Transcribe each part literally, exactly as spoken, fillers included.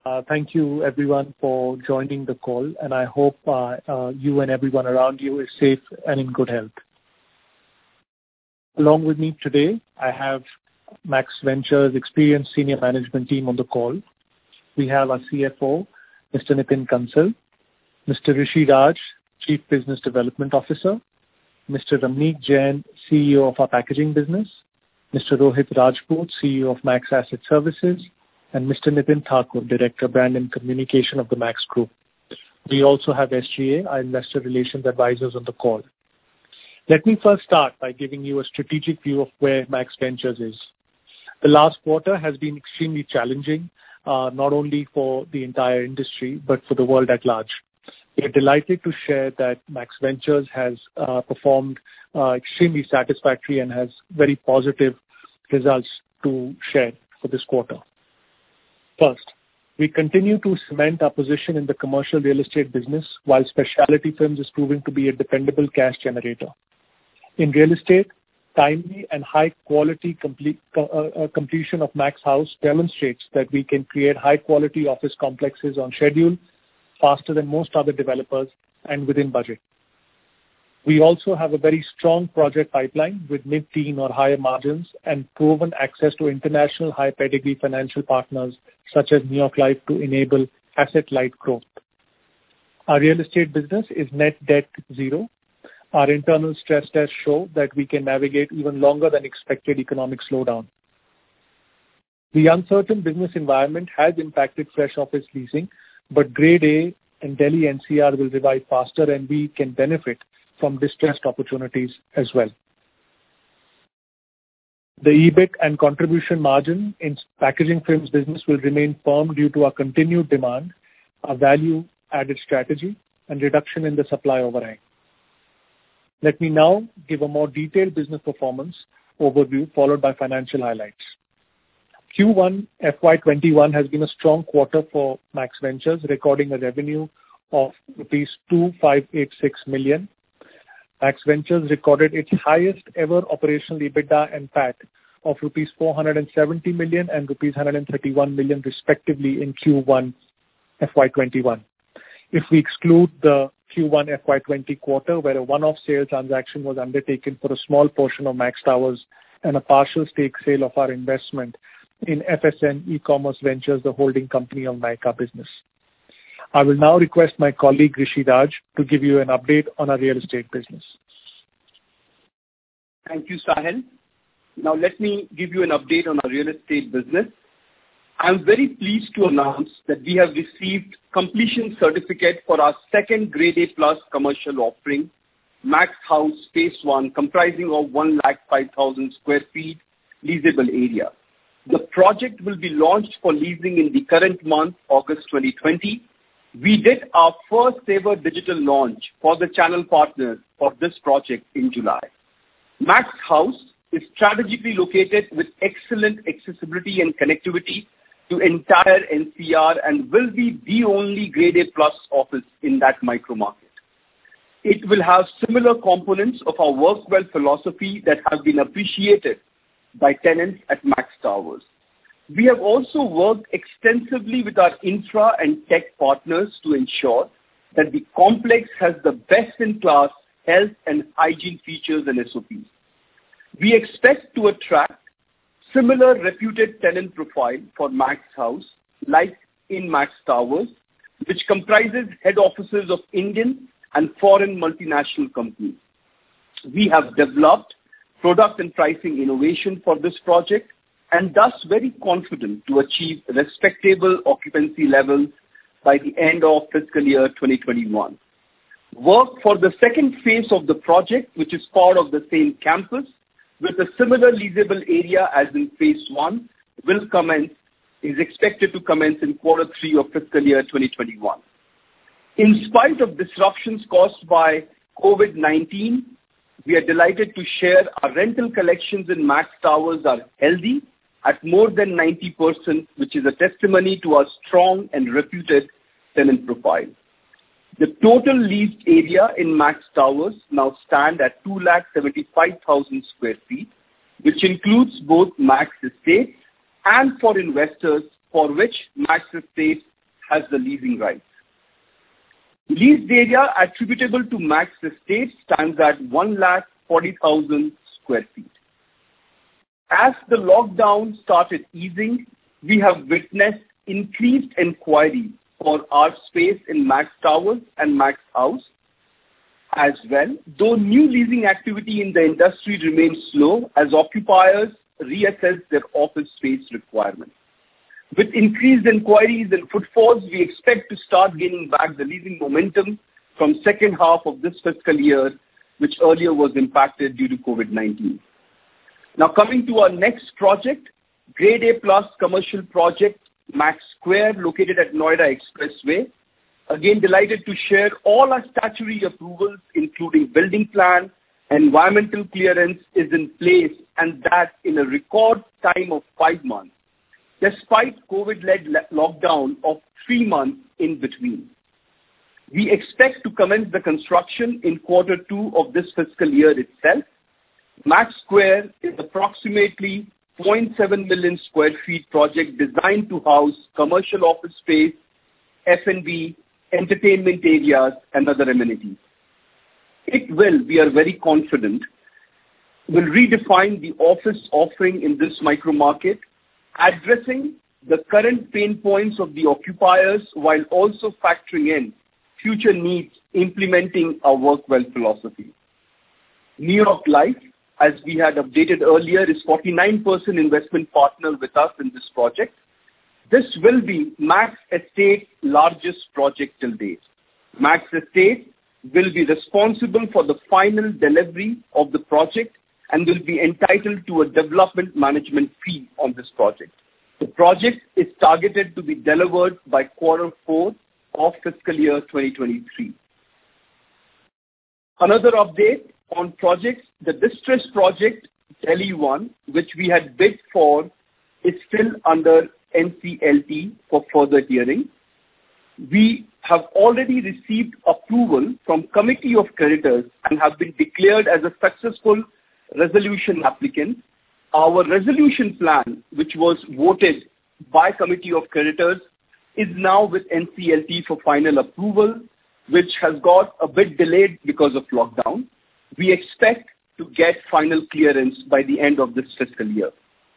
Uh, thank you everyone for joining the call, and I hope uh, uh, you and everyone around you is safe and in good health. Along with me today, I have Max Ventures' experienced senior management team on the call. We have our C F O, Mister Nitin Kansal, Mister Rishi Raj, Chief Business Development Officer, Mister Ramneek Jain, C E O of our packaging business, Mister Rohit Rajput, C E O of Max Asset Services, and Mister Nitin Thakur, Director, Brand and Communication of the Max Group. We also have S G A, our Investor Relations Advisors, on the call. Let me first start by giving you a strategic view of where Max Ventures is. The last quarter has been extremely challenging, uh, not only for the entire industry, but for the world at large. We are delighted to share that Max Ventures has uh, performed uh, extremely satisfactory and has very positive results to share for this quarter. First, we continue to cement our position in the commercial real estate business, while specialty films is proving to be a dependable cash generator. In real estate, timely and high-quality complete, uh, uh, completion of Max House demonstrates that we can create high-quality office complexes on schedule, faster than most other developers, and within budget. We also have a very strong project pipeline with mid-teen or higher margins and proven access to international high-pedigree financial partners such as New York Life to enable asset-light growth. Our real estate business is net debt zero. Our internal stress tests show that we can navigate even longer than expected economic slowdown. The uncertain business environment has impacted fresh office leasing, but Grade A and Delhi N C R will revive faster, and we can benefit from distressed opportunities as well. The E B I T and contribution margin in packaging films business will remain firm due to our continued demand, our value-added strategy, and reduction in the supply overhang. Let me now give a more detailed business performance overview followed by financial highlights. Q one F Y twenty-one has been a strong quarter for Max Ventures, recording a revenue of rupees two thousand five hundred eighty-six million. Max Ventures recorded its highest ever operational EBITDA and P A T of rupees four hundred seventy million and rupees one hundred thirty-one million respectively in Q one F Y twenty-one. If we exclude the Q one F Y twenty quarter, where a one-off sale transaction was undertaken for a small portion of Max Towers and a partial stake sale of our investment in F S N E-Commerce Ventures, the holding company of Nykaa Business. I will now request my colleague Rishi Raj to give you an update on our real estate business. Thank you, Sahil. Now let me give you an update on our real estate business. I'm very pleased to announce that we have received completion certificate for our second Grade A plus commercial offering, Max House Phase one, comprising of one lakh five thousand square feet leasable area. The project will be launched for leasing in the current month, August twenty twenty. We did our first ever digital launch for the channel partners for this project in July. Max House is strategically located with excellent accessibility and connectivity to entire N C R and will be the only Grade A plus office in that micro market. It will have similar components of our work well philosophy that have been appreciated by tenants at Max Towers. We have also worked extensively with our infra and tech partners to ensure that the complex has the best-in-class health and hygiene features and S O Ps. We expect to attract similar reputed tenant profile for Max House, like in Max Towers, which comprises head offices of Indian and foreign multinational companies. We have developed product and pricing innovation for this project, and thus very confident to achieve respectable occupancy levels by the end of fiscal year twenty twenty-one. Work for the second phase of the project, which is part of the same campus, with a similar leasable area as in phase one, will commence, is expected to commence in quarter three of fiscal year twenty twenty-one. In spite of disruptions caused by COVID nineteen, we are delighted to share our rental collections in Max Towers are healthy at more than ninety percent, which is a testimony to our strong and reputed tenant profile. The total leased area in Max Towers now stand at two lakh seventy-five thousand square feet, which includes both Max Estates and for investors for which Max Estates has the leasing rights. Leased area attributable to Max Estates stands at one lakh forty thousand square feet. As the lockdown started easing, we have witnessed increased inquiry for our space in Max Towers and Max House as well, though new leasing activity in the industry remains slow as occupiers reassess their office space requirements. With increased inquiries and footfalls, we expect to start gaining back the leasing momentum from second half of this fiscal year, which earlier was impacted due to COVID nineteen. Now coming to our next project, Grade A plus commercial project, Max Square, located at Noida Expressway. Again, delighted to share all our statutory approvals, including building plan, environmental clearance is in place, and that in a record time of five months, despite COVID-led lockdown of three months in between. We expect to commence the construction in quarter two of this fiscal year itself. Max Square is approximately zero point seven million square feet project designed to house commercial office space, F and B, entertainment areas, and other amenities. It will, we are very confident, will redefine the office offering in this micro market, addressing the current pain points of the occupiers while also factoring in future needs, implementing our work well philosophy. New York Life, as we had updated earlier, is forty-nine percent investment partner with us in this project. This will be Max Estate's largest project till date. Max Estate will be responsible for the final delivery of the project and will be entitled to a development management fee on this project. The project is targeted to be delivered by quarter four of fiscal year twenty twenty-three. Another update on projects, the Distress Project Delhi one, which we had bid for, is still under N C L T for further hearing. We have already received approval from Committee of Creditors and have been declared as a successful resolution applicant. Our resolution plan, which was voted by Committee of Creditors, is now with N C L T for final approval, which has got a bit delayed because of lockdown. We expect to get final clearance by the end of this fiscal year.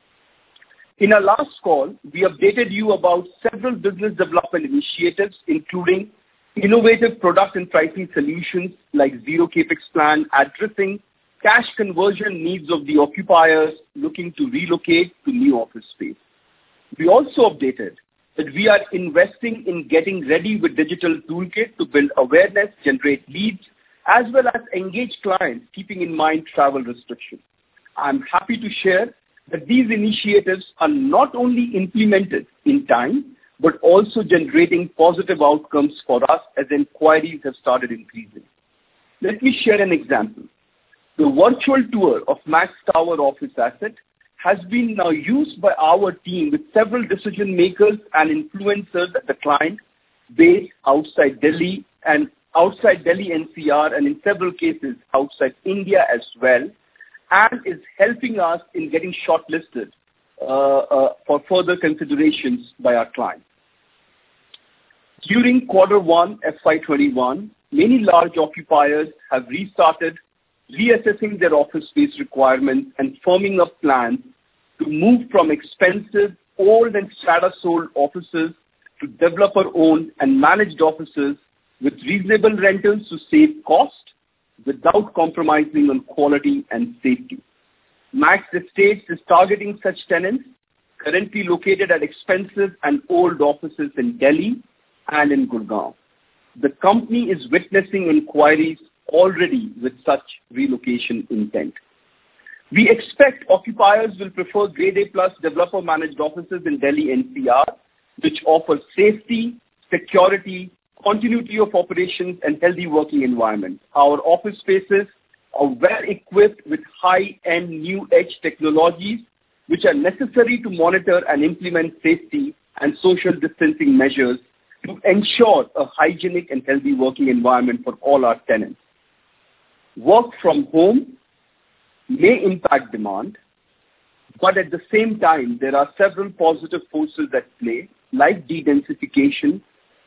In our last call, we updated you about several business development initiatives, including innovative product and pricing solutions like zero capex plan, addressing cash conversion needs of the occupiers looking to relocate to new office space. We also updated that we are investing in getting ready with digital toolkit to build awareness, generate leads, as well as engage clients, keeping in mind travel restrictions. I'm happy to share that these initiatives are not only implemented in time, but also generating positive outcomes for us as inquiries have started increasing. Let me share an example. The virtual tour of Max Tower office asset has been now used by our team with several decision makers and influencers at the client base outside Delhi and outside Delhi N C R, and in several cases outside India as well, and is helping us in getting shortlisted uh, uh, for further considerations by our clients. During quarter one F Y twenty-one, many large occupiers have restarted reassessing their office space requirements and firming up plans to move from expensive, old and strata-sold offices to developer-owned and managed offices with reasonable rentals to save cost without compromising on quality and safety. Max Estates is targeting such tenants currently located at expensive and old offices in Delhi and in Gurgaon. The company is witnessing inquiries already with such relocation intent. We expect occupiers will prefer Grade A plus developer managed offices in Delhi N C R, which offer safety, security, continuity of operations and healthy working environment. Our office spaces are well equipped with high-end new edge technologies which are necessary to monitor and implement safety and social distancing measures to ensure a hygienic and healthy working environment for all our tenants. Work from home may impact demand, but at the same time, there are several positive forces at play, like de-densification,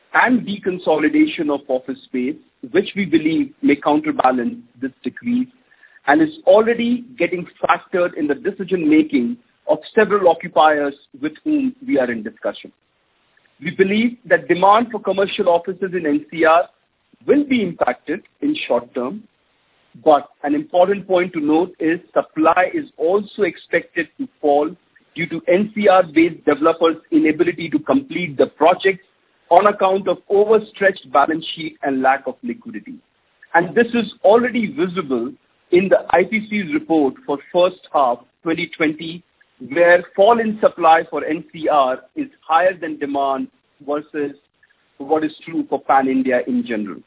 and deconsolidation of office space, which we believe may counterbalance this decrease and is already getting factored in the decision-making of several occupiers with whom we are in discussion. We believe that demand for commercial offices in N C R will be impacted in short term, but an important point to note is supply is also expected to fall due to N C R-based developers' inability to complete the projects on account of overstretched balance sheet and lack of liquidity. And this is already visible in the I P C's report for first half twenty twenty, where fall in supply for N C R is higher than demand versus what is true for Pan-India in general.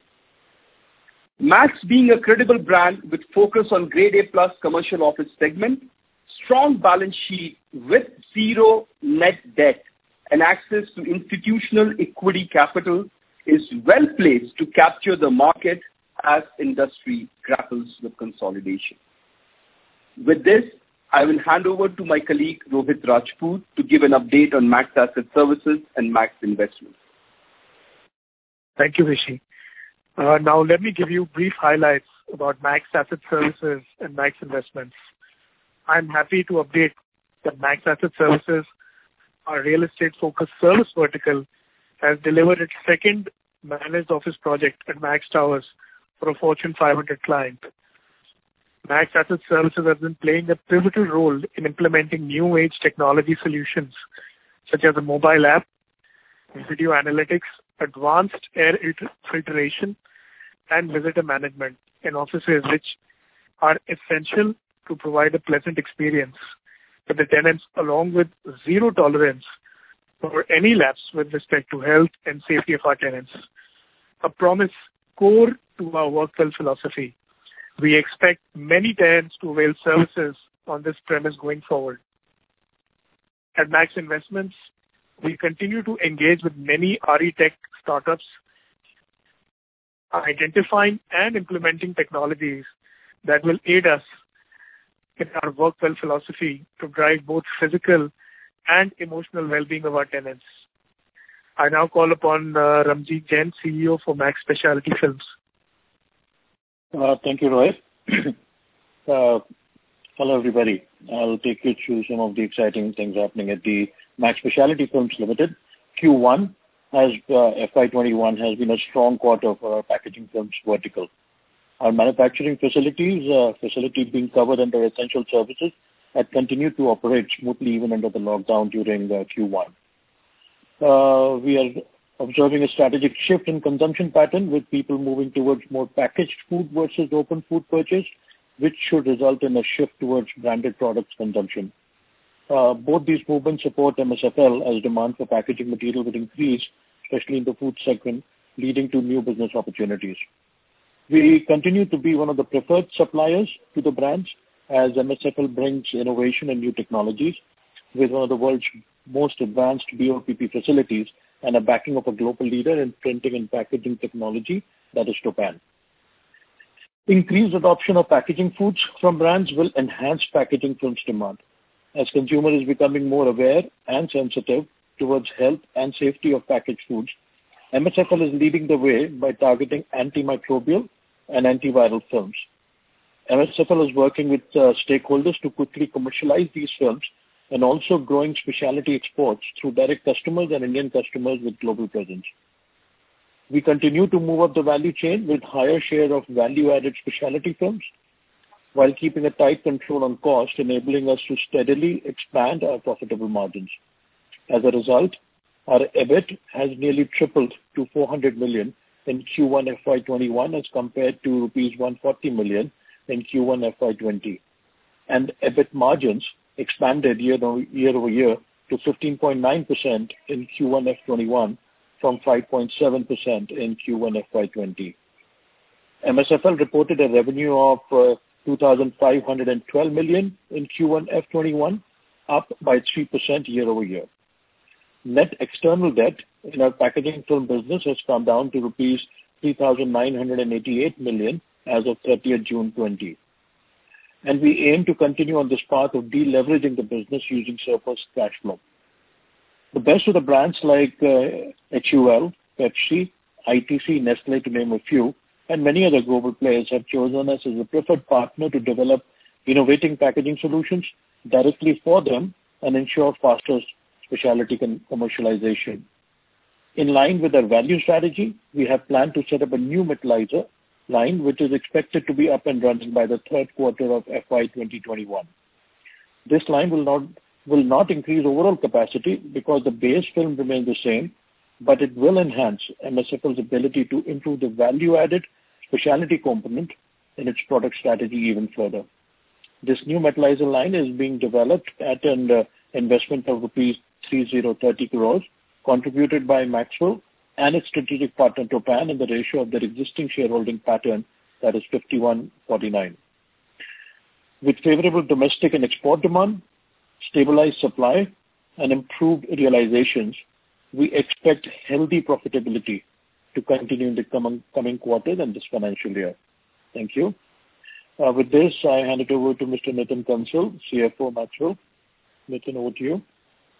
Max, being a credible brand with focus on grade A plus commercial office segment, strong balance sheet with zero net debt and access to institutional equity capital, is well placed to capture the market as industry grapples with consolidation. With this, I will hand over to my colleague Rohit Rajput to give an update on Max Asset Services and Max Investments. Thank you, Rishi. Uh, now let me give you brief highlights about Max Asset Services and Max Investments. I'm happy to update that Max Asset Services, our real estate focused service vertical, has delivered its second managed office project at Max Towers for a Fortune five hundred client. Max Asset Services has been playing a pivotal role in implementing new age technology solutions such as a mobile app, video analytics, advanced air filtration, and visitor management in offices, which are essential to provide a pleasant experience for the tenants, along with zero tolerance for any lapse with respect to health and safety of our tenants. A promise core to our work-well philosophy. We expect many tenants to avail services on this premise going forward. At Max Investments, we continue to engage with many R E tech startups, identifying and implementing technologies that will aid us in our work-well philosophy to drive both physical and emotional well-being of our tenants. I now call upon uh, Ramjeet Jain, C E O for Max Specialty Films. Uh, thank you, Rohit. uh, hello, everybody. I'll take you through some of the exciting things happening at the Max Specialty Films Limited. Q one has uh, F Y twenty-one has been a strong quarter for our packaging films vertical. Our manufacturing facilities, uh, facilities being covered under essential services, had continued to operate smoothly even under the lockdown during uh, Q one. Uh, we are observing a strategic shift in consumption pattern with people moving towards more packaged food versus open food purchase, which should result in a shift towards branded products consumption. Uh, both these movements support M S F L as demand for packaging material will increase, especially in the food segment, leading to new business opportunities. We continue to be one of the preferred suppliers to the brands as M S F L brings innovation and new technologies with one of the world's most advanced B O P P facilities and a backing of a global leader in printing and packaging technology, that is Topan. Increased adoption of packaging foods from brands will enhance packaging films demand. As consumer is becoming more aware and sensitive towards health and safety of packaged foods, M S F L is leading the way by targeting antimicrobial and antiviral films. M S F L is working with uh, stakeholders to quickly commercialize these films and also growing specialty exports through direct customers and Indian customers with global presence. We continue to move up the value chain with higher share of value-added specialty films while keeping a tight control on cost, enabling us to steadily expand our profitable margins. As a result, our EBIT has nearly tripled to four hundred million in Q one F Y twenty-one as compared to rupees one hundred forty million in Q one F Y twenty. And EBIT margins expanded year over year, over year to fifteen point nine percent in Q one F Y twenty-one from five point seven percent in Q one F Y twenty. M S F L reported a revenue of uh, two thousand five hundred twelve million in Q one F Y twenty-one, up by three percent year over year. Net external debt in our packaging film business has come down to rupees three thousand nine hundred eighty-eight million as of thirtieth June twenty. And we aim to continue on this path of deleveraging the business using surplus cash flow. The best of the brands like uh, H U L Pepsi, I T C, Nestle, to name a few, and many other global players have chosen us as a preferred partner to develop innovating packaging solutions directly for them and ensure faster specialty commercialization. In line with our value strategy, we have planned to set up a new metallizer line, which is expected to be up and running by the third quarter of F Y twenty twenty-one. This line will not will not increase overall capacity because the base film remains the same, but it will enhance M S F L's ability to improve the value-added specialty component in its product strategy even further. This new metallizer line is being developed at an uh, investment of rupees three thousand thirty crores, contributed by Maxwell and its strategic partner Topan in the ratio of their existing shareholding pattern, that is fifty-one forty-nine. With favorable domestic and export demand, stabilized supply, and improved realizations, we expect healthy profitability to continue in the coming, coming quarters and this financial year. Thank you. Uh, with this, I hand it over to Mister Nitin Kansal, C F O Maxwell. Nitin, over to you.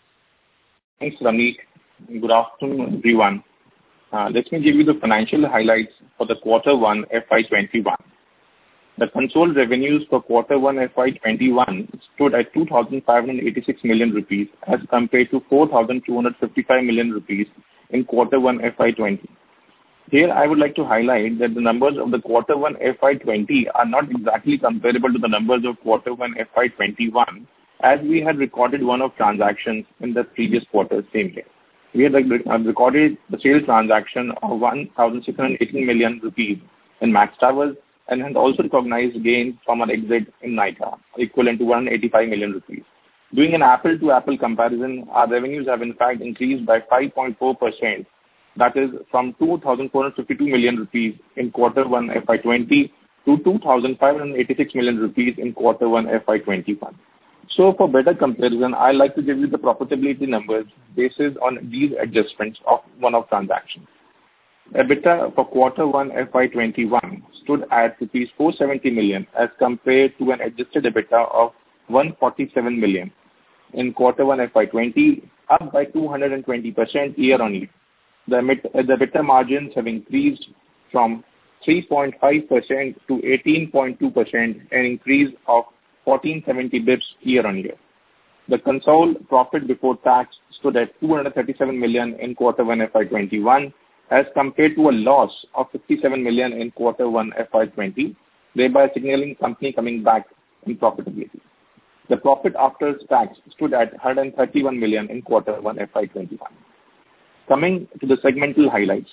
Thanks, Ramneek. Good afternoon, everyone. Uh, let me give you the financial highlights for the quarter one F Y twenty-one. The consolidated revenues for quarter one F Y twenty-one stood at two thousand five hundred eighty-six million rupees as compared to four thousand two hundred fifty-five million rupees in quarter one F Y twenty. Here, I would like to highlight that the numbers of the quarter one F Y twenty are not exactly comparable to the numbers of quarter one F Y twenty-one, as we had recorded one-off transactions in the previous quarter same year. We had recorded the sales transaction of one thousand six hundred eighteen million rupees in Max Towers and had also recognized gains from our exit in Nykaa, equivalent to one hundred eighty-five million rupees. Doing an apple-to-apple comparison, our revenues have in fact increased by five point four percent, that is from two thousand four hundred fifty-two million rupees in quarter one F Y twenty to two thousand five hundred eighty-six million rupees in quarter one F Y twenty-one. So for better comparison, I like to give you the profitability numbers based on these adjustments of one-off transactions. EBITDA for quarter one F Y twenty-one stood at rupees four hundred seventy million as compared to an adjusted EBITDA of one hundred forty-seven million in quarter one F Y twenty, up by two hundred twenty percent year-on-year. The EBITDA margins have increased from three point five percent to eighteen point two percent, an increase of fourteen seventy bips year-on-year. The consolidated profit before tax stood at two hundred thirty-seven million in quarter one F Y twenty-one as compared to a loss of fifty-seven million in quarter one F Y twenty, thereby signaling company coming back in profitability. The profit after tax stood at one hundred thirty-one million in quarter one F Y twenty-one. Coming to the segmental highlights.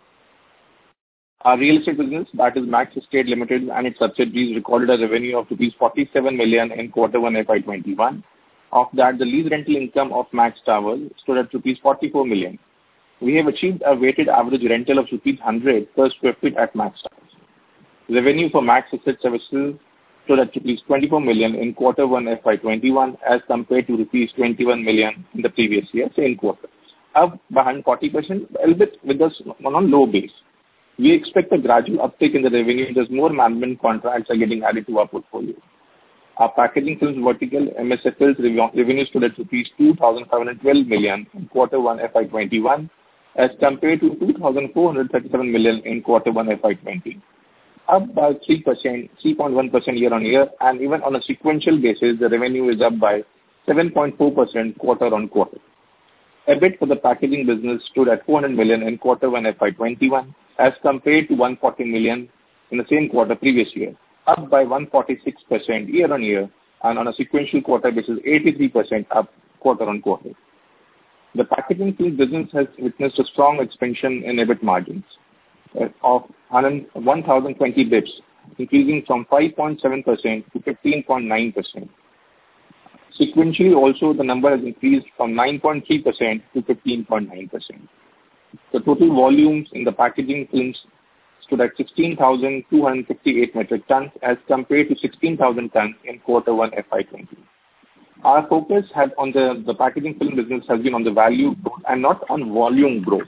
Our real estate business, that is Max Estate Limited and its subsidiaries, recorded a revenue of rupees forty-seven million in quarter one F Y twenty-one. Of that, the lease rental income of Max Towers stood at rupees forty-four million. We have achieved a weighted average rental of rupees one hundred per square feet at Max Towers. Revenue for Max Asset Services stood at rupees twenty-four million in quarter one F Y twenty-one as compared to rupees twenty-one million in the previous year, same quarter, up by one hundred forty percent, a little bit with us on a low base. We expect a gradual uptick in the revenue as more management contracts are getting added to our portfolio. Our packaging films vertical, M S F L's revenue stood at rupees two thousand five hundred twelve million in quarter one F Y twenty-one as compared to two thousand four hundred thirty-seven million in quarter one F Y twenty, up by three percent, three point one percent year-on-year, and even on a sequential basis, the revenue is up by seven point four percent quarter-on-quarter. EBIT for the packaging business stood at four hundred million in quarter one F Y twenty-one as compared to one hundred forty million in the same quarter previous year, up by one hundred forty-six percent year-on-year, and on a sequential quarter basis, eighty-three percent up quarter-on-quarter. The packaging film business has witnessed a strong expansion in EBIT margins uh, of one thousand twenty bips, increasing from five point seven percent to fifteen point nine percent. Sequentially also, the number has increased from nine point three percent to fifteen point nine percent. The total volumes in the packaging films stood at sixteen thousand two hundred fifty-eight metric tons as compared to sixteen thousand tons in quarter one F Y twenty. Our focus had on the, the packaging film business has been on the value growth and not on volume growth.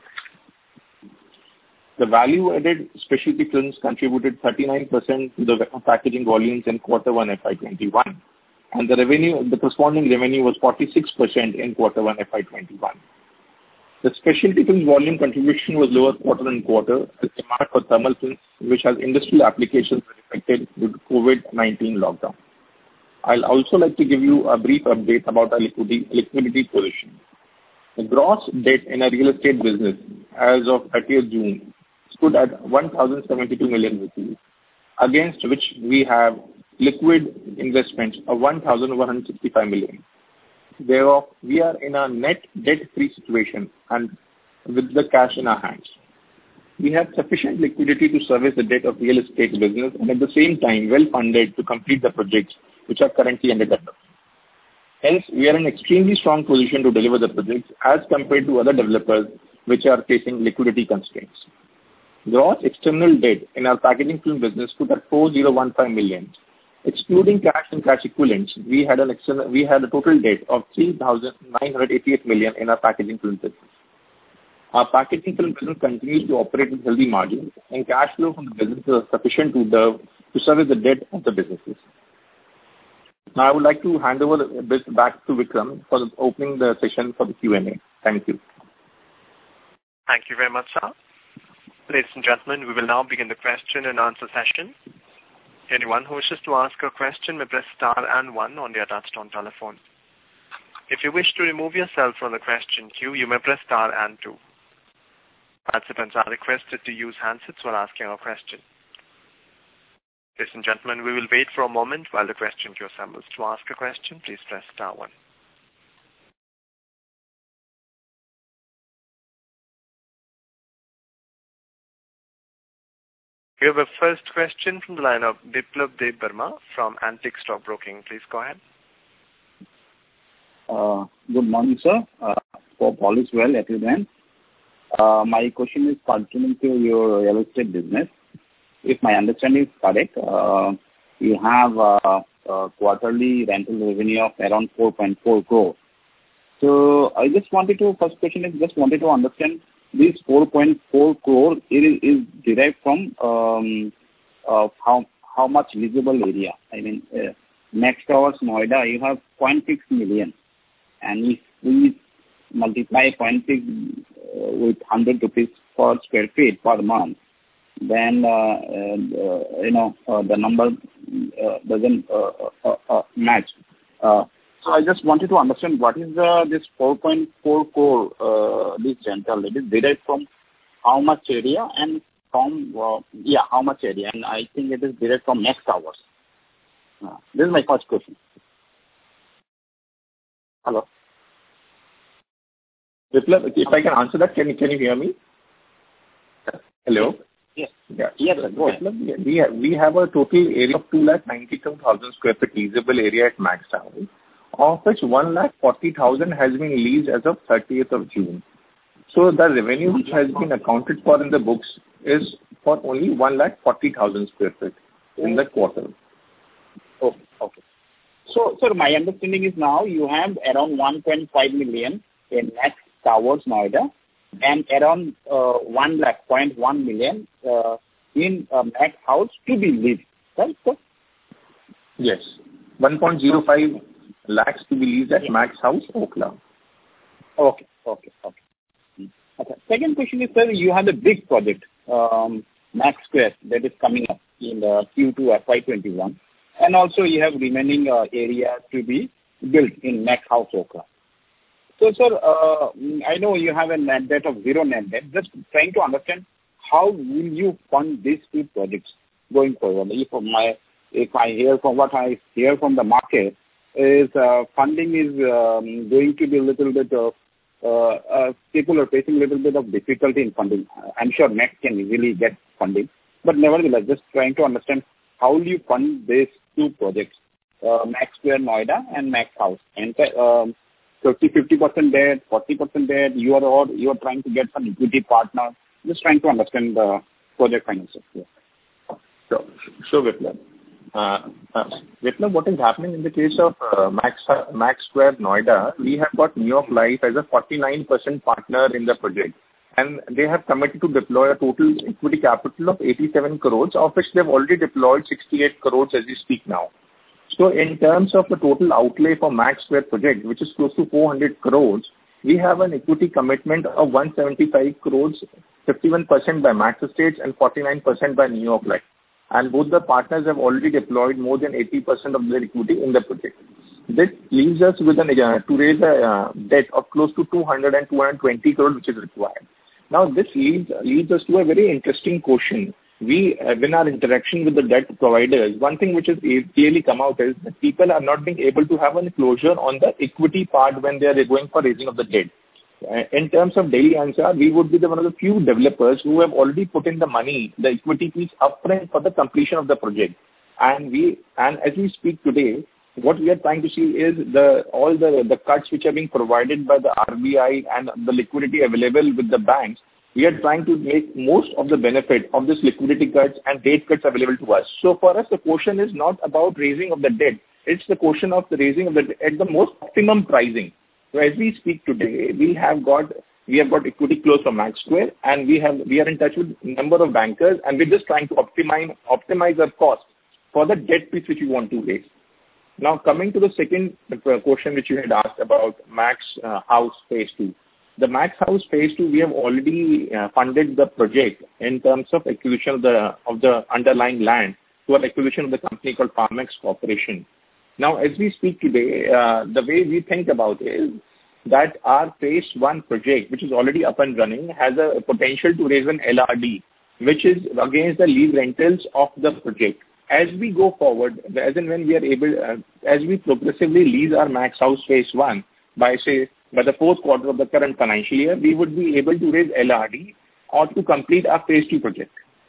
The value-added specialty films contributed thirty-nine percent to the packaging volumes in quarter one F Y twenty-one, and the revenue, the corresponding revenue was forty-six percent in quarter one F Y twenty-one. The specialty films volume contribution was lower quarter-on-quarter as demand for thermal films, which has industrial applications, were affected due to COVID nineteen lockdown. I'll also like to give you a brief update about our liquidity, liquidity position. The gross debt in our real estate business as of thirtieth June stood at one thousand seventy-two million rupees, against which we have liquid investments of one thousand one hundred sixty-five million. Thereof, we are in a net debt-free situation and with the cash in our hands. We have sufficient liquidity to service the debt of real estate business and at the same time well-funded to complete the projects which are currently under development. Hence, we are in an extremely strong position to deliver the projects as compared to other developers which are facing liquidity constraints. Gross external debt in our packaging film business stood at four thousand fifteen million. Excluding cash and cash equivalents, we had an external, we had a total debt of three thousand nine hundred eighty-eight million in our packaging film business. Our packaging film business continues to operate with healthy margins, and cash flow from the business is sufficient to the to service the debt of the businesses. Now, I would like to hand over this back to Vikram for the opening the session for the Q and A. Thank you. Thank you very much, sir. Ladies and gentlemen, we will now begin the question and answer session. Anyone who wishes to ask a question may press star and one on their touchtone telephone. If you wish to remove yourself from the question queue, you may press star and two. Participants are requested to use handsets while asking a question. Ladies and gentlemen, we will wait for a moment while the question queue assembles. To ask a question, please press star one. We have a first question from the line of Biplab Debbarma from Antique Stock Broking. Please go ahead. Uh, good morning, sir. Uh, hope all is well at your end. Uh, my question is pertaining to your real estate business. If my understanding is correct, uh, you have uh, a quarterly rental revenue of around four point four crore. So I just wanted to, first question is just wanted to understand this four point four crore is, is derived from um, uh, how how much leasable area. I mean, uh, Max Towers Noida, you have zero point six million, and if we multiply zero point six uh, with one hundred rupees per square feet per month, then uh, uh, you know uh, the number uh, doesn't uh, uh, uh, match. Uh, So I just wanted to understand what is the this four point four crore uh, this rental. It is derived from how much area and from uh, yeah how much area, and I think it is derived from Max Towers. Uh, this is my first question. Hello. Biplab, if I can answer that, can you can you hear me? Hello. Yes. Yeah. Yes, sir. Go ahead. We have, we have a total area of two lakh ninety-two thousand square feet leasable area at Max Towers, of which one lakh forty thousand has been leased as of thirtieth of June. So the revenue which has been accounted for in the books is for only one lakh forty thousand square feet in the quarter. Okay. Okay. So, sir, my understanding is now you have around one point five million in Max Towers Noida and around uh, one lakh point one million uh, in uh, Max House to be leased, right, sir? Yes. one point zero five lakhs to be leased at yeah. Max House, Okhla. Okay, okay, okay. Okay. Second question is, sir, you have a big project, um, Max Square, that is coming up in the Q two F Y twenty-one, and also you have remaining uh, area to be built in Max House, Okhla. So, sir, uh, I know you have a net debt of zero net debt. Just trying to understand how will you fund these two projects going forward? If my, if I hear from what I hear from the market, is uh, funding is um, going to be a little bit of, uh, uh, people are facing a little bit of difficulty in funding. I'm sure Max can easily get funding. But nevertheless, just trying to understand how will you fund these two projects, uh, Max Square Noida and Max House. And um, fifty, fifty percent debt, forty percent debt, you are or you are trying to get some equity partner. Just trying to understand the project finances. Yeah. Sure, sure, Biplab. Uh, uh, Biplab, what is happening in the case of uh, Max uh, Max Square Noida? We have got New York Life as a forty-nine percent partner in the project, and they have committed to deploy a total equity capital of eighty-seven crores, of which they have already deployed sixty-eight crores as we speak now. So in terms of the total outlay for Max Square project, which is close to four hundred crores, we have an equity commitment of one hundred seventy-five crores, fifty-one percent by Max Estates and forty-nine percent by New York Life. And both the partners have already deployed more than eighty percent of their equity in the project. This leaves us with an, uh, to raise a uh, debt of close to two hundred and two hundred twenty crores, which is required. Now, this leads, leads us to a very interesting question. We, uh, in our interaction with the debt providers, one thing which has clearly come out is that people are not being able to have a closure on the equity part when they are going for raising of the debt. Uh, in terms of Delhi N C R, we would be the one of the few developers who have already put in the money, the equity piece upfront for the completion of the project. And we, and as we speak today, what we are trying to see is the all the, the cuts which are being provided by the R B I and the liquidity available with the banks. We are trying to make most of the benefit of this liquidity cuts and rate cuts available to us. So for us, the question is not about raising of the debt. It's the question of the raising of the debt at the most optimum pricing. So as we speak today, we have got we have got equity close from Max Square, and we have we are in touch with a number of bankers, and we're just trying to optimize optimize our cost for the debt piece which we want to raise. Now, coming to the second question which you had asked about Max uh, House Phase Two. The Max House Phase Two, we have already uh, funded the project in terms of acquisition of the of the underlying land to an acquisition of the company called Farmex Corporation. Now, as we speak today, uh, the way we think about it is that our Phase One project, which is already up and running, has a potential to raise an L R D, which is against the lease rentals of the project. As we go forward, as and when we are able, uh, as we progressively lease our Max House Phase One by say by the fourth quarter of the current financial year, we would be able to raise L R D or to complete our Phase Two project.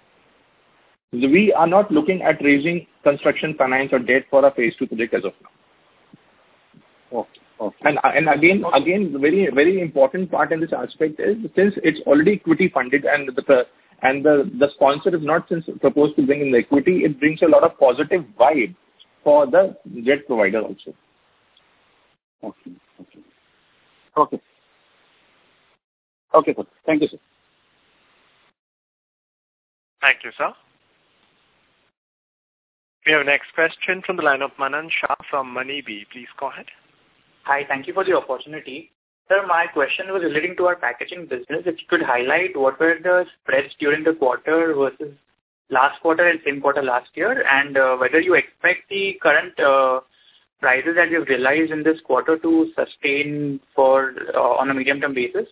We are not looking at raising construction finance or debt for a Phase Two project as of now. Okay. Okay. And and again, again, very very important part in this aspect is since it's already equity funded and the and the, the sponsor is not since proposed to bring in the equity, it brings a lot of positive vibe for the debt provider also. Okay. Okay. Okay. Okay, sir. Thank you, sir. Thank you, sir. We have a next question from the line of Manan Shah from Moneybee. Please go ahead. Hi, thank you for the opportunity. Sir, my question was relating to our packaging business. If you could highlight what were the spreads during the quarter versus last quarter and same quarter last year, and uh, whether you expect the current uh, prices that you've realized in this quarter to sustain for uh, on a medium-term basis?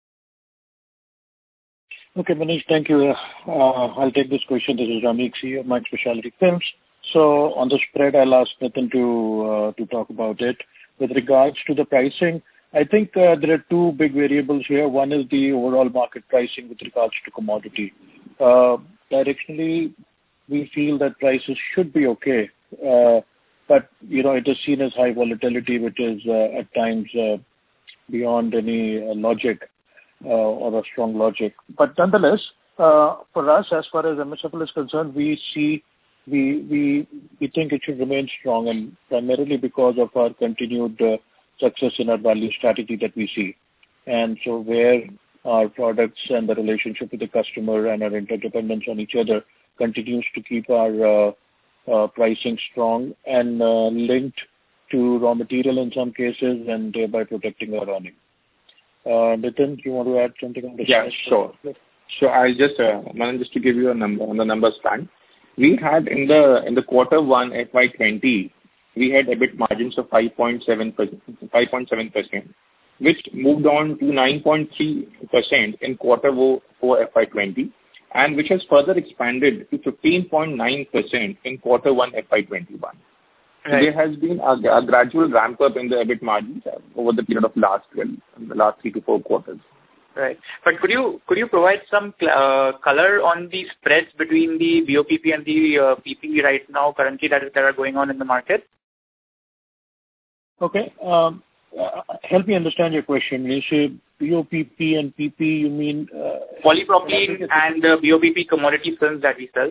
Okay, Manish, thank you. Uh, I'll take this question. This is Ramik, C E O of Max Specialty Films. So on the spread, I'll ask Nitin to uh, to talk about it. With regards to the pricing, I think uh, there are two big variables here. One is the overall market pricing with regards to commodity. Uh, directionally, we feel that prices should be okay, uh, but you know it is seen as high volatility, which is uh, at times uh, beyond any uh, logic uh, or a strong logic. But nonetheless, uh, for us, as far as M S F L is concerned, we see we we we think it should remain strong, and primarily because of our continued uh, success in our value strategy that we see. And so where our products and the relationship with the customer and our interdependence on each other continues to keep our uh, uh, pricing strong and uh, linked to raw material in some cases, and thereby protecting our earnings. Uh, Nitin, do you want to add something on this? Yeah, sure. So I'll just, uh, Manan, just to give you a number on the numbers front. We had in the in the quarter one F Y twenty, we had EBIT margins of five point seven percent, five point seven percent, which moved on to nine point three percent in quarter four F Y twenty, and which has further expanded to fifteen point nine percent in quarter one F Y twenty-one. Right. So there has been a, a gradual ramp up in the EBIT margins over the period of last well, the last three to four quarters. Right. But could you could you provide some uh, color on the spreads between the B O P P and the uh, P P right now currently that that are going on in the market? Okay. Um, uh, help me understand your question. When you say B O P P and P P, you mean uh, polypropylene and uh, B O P P commodity films that we sell.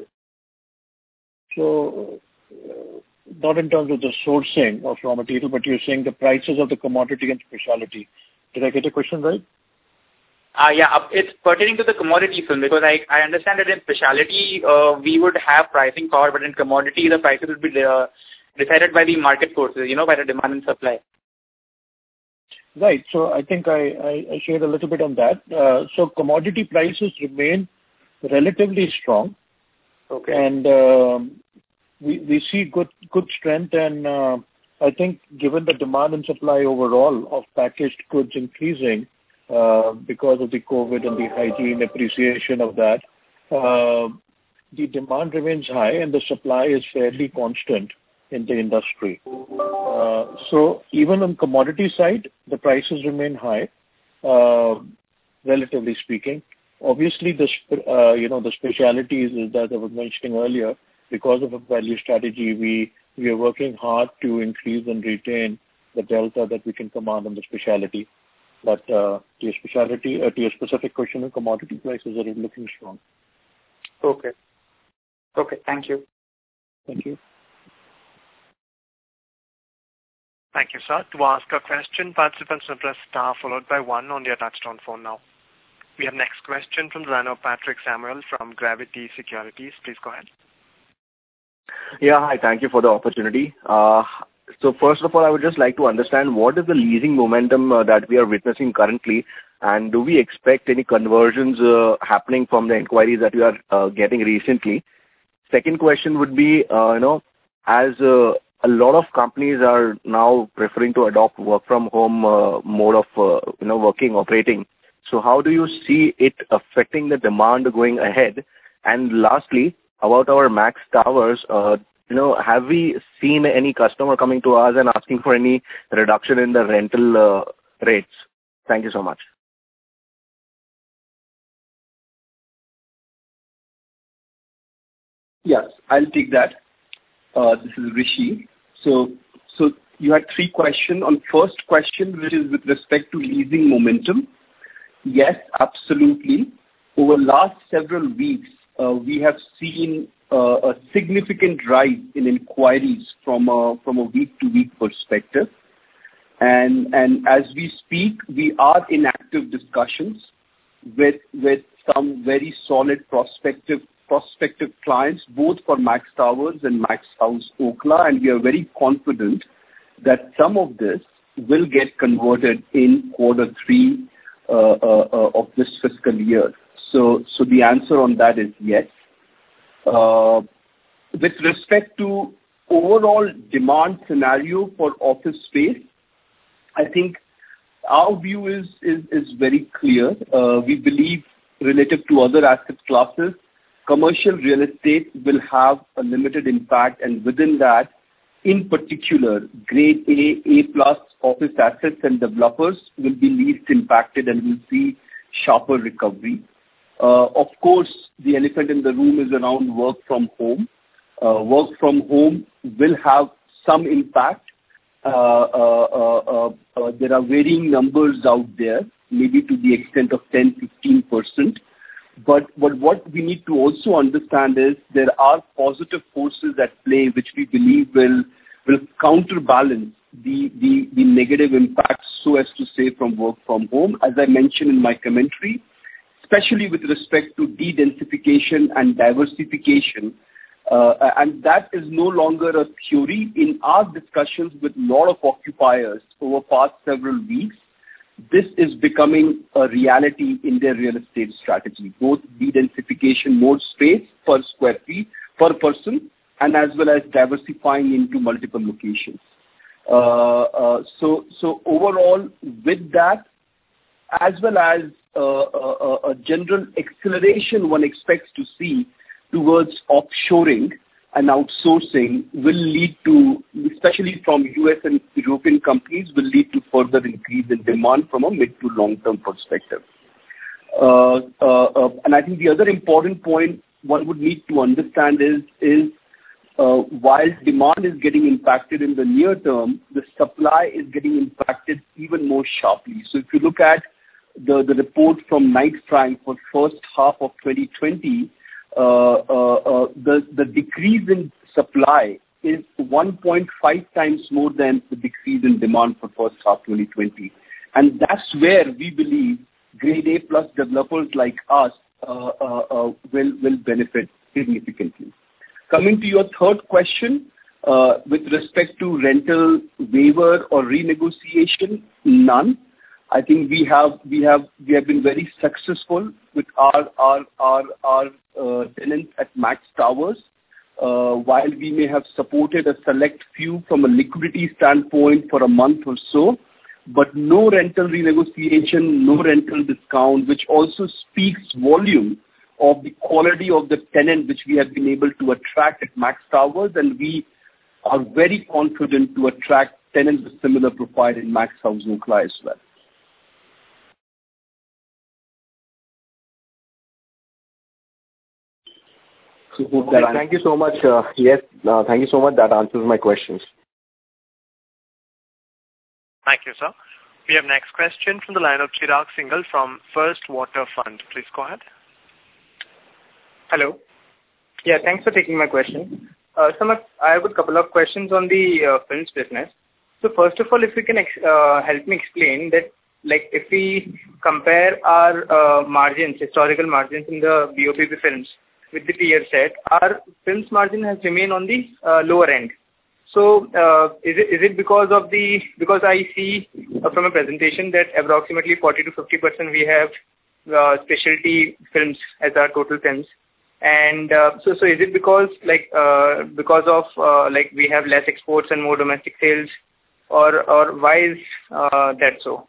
So, uh, not in terms of the sourcing of raw material, but you're saying the prices of the commodity and specialty. Did I get your question right? Uh, yeah, it's pertaining to the commodity film, because I, I understand that in specialty uh, we would have pricing power, but in commodity the prices would be uh, decided by the market forces, you know, by the demand and supply. Right. So I think I, I, I shared a little bit on that. Uh, so commodity prices remain relatively strong. Okay. And um, we we see good good strength, and uh, I think given the demand and supply overall of packaged goods increasing uh, because of the COVID and the hygiene appreciation of that, uh, the demand remains high and the supply is fairly constant in the industry. Uh, so even on commodity side, the prices remain high, uh, relatively speaking. Obviously, the uh, you know the specialities that I was mentioning earlier, because of a value strategy, we we are working hard to increase and retain the delta that we can command on the specialty. But uh, to your specialty, uh, to your specific question, on commodity prices are looking strong. Okay. Okay. Thank you. Thank you. Thank you, sir. To ask a question, participants will press star followed by one on their touchtone phone now. We have next question from the line of Patrick Samuel from Gravity Securities. Please go ahead. Yeah, hi. Thank you for the opportunity. Uh, so first of all, I would just like to understand what is the leasing momentum uh, that we are witnessing currently, and do we expect any conversions uh, happening from the inquiries that we are uh, getting recently? Second question would be, uh, you know, as uh, a lot of companies are now preferring to adopt work from home uh, mode of, uh, you know, working, operating. So how do you see it affecting the demand going ahead? And lastly, about our Max Towers, uh, you know, have we seen any customer coming to us and asking for any reduction in the rental uh, rates? Thank you so much. Yes, I'll take that. Uh, this is Rishi. So, so you had three questions. On first question, which is with respect to leasing momentum. Yes, absolutely. Over last several weeks, uh, we have seen uh, a significant rise in inquiries from a, from a week-to-week perspective. And, and as we speak, we are in active discussions with, with some very solid prospective prospective clients, both for Max Towers and Max House Okhla, and we are very confident that some of this will get converted in quarter three uh, uh, uh, of this fiscal year. So, so the answer on that is yes. Uh, with respect to overall demand scenario for office space, I think our view is is, is very clear. Uh, we believe relative to other asset classes, commercial real estate will have a limited impact, and within that, in particular, grade A, A plus office assets and developers will be least impacted and will see sharper recovery. Uh, of course, the elephant in the room is around work from home. Uh, work from home will have some impact. Uh, uh, uh, uh, uh, there are varying numbers out there, maybe to the extent of ten to fifteen percent. But, but what we need to also understand is there are positive forces at play which we believe will will counterbalance the, the, the negative impacts, so as to say, from work from home. As I mentioned in my commentary, especially with respect to de-densification and diversification, uh, and that is no longer a theory. In our discussions with a lot of occupiers over past several weeks, this is becoming a reality in their real estate strategy, both de-densification, more space per square feet, per person, and as well as diversifying into multiple locations. Uh, uh, so, so overall, with that, as well as uh, a, a general acceleration one expects to see towards offshoring and outsourcing will lead to, especially from U S and European companies, will lead to further increase in demand from a mid to long-term perspective. Uh, uh, uh, and I think the other important point one would need to understand is, is uh, while demand is getting impacted in the near term, the supply is getting impacted even more sharply. So if you look at the, the report from Knight Frank for first half of twenty twenty, Uh, uh, uh, the, the decrease in supply is one point five times more than the decrease in demand for first half twenty twenty. And that's where we believe grade A plus developers like us uh, uh, uh, will, will benefit significantly. Coming to your third question, uh, with respect to rental waiver or renegotiation, none. I think we have we have we have been very successful with our our our our uh, tenants at Max Towers. Uh, while we may have supported a select few from a liquidity standpoint for a month or so, but no rental renegotiation, no rental discount, which also speaks volume of the quality of the tenant which we have been able to attract at Max Towers, and we are very confident to attract tenants with similar profile in Max House Ookla as well. So okay, thank you so much. Uh, yes, uh, thank you so much. That answers my questions. Thank you, sir. We have next question from the line of Chirag Singhal from First Water Fund. Please go ahead. Hello. Yeah, thanks for taking my question. Uh, so my, I have a couple of questions on the uh, films business. So first of all, if you can ex- uh, help me explain that, like, if we compare our uh, margins, historical margins in the B O P P films with the peer set, our films margin has remained on the uh, lower end. So uh, is it is it because of the because I see uh, from a presentation that approximately forty to fifty percent we have uh, specialty films as our total films, and uh, so so is it because like uh, because of uh, like we have less exports and more domestic sales, or or why is uh, that so?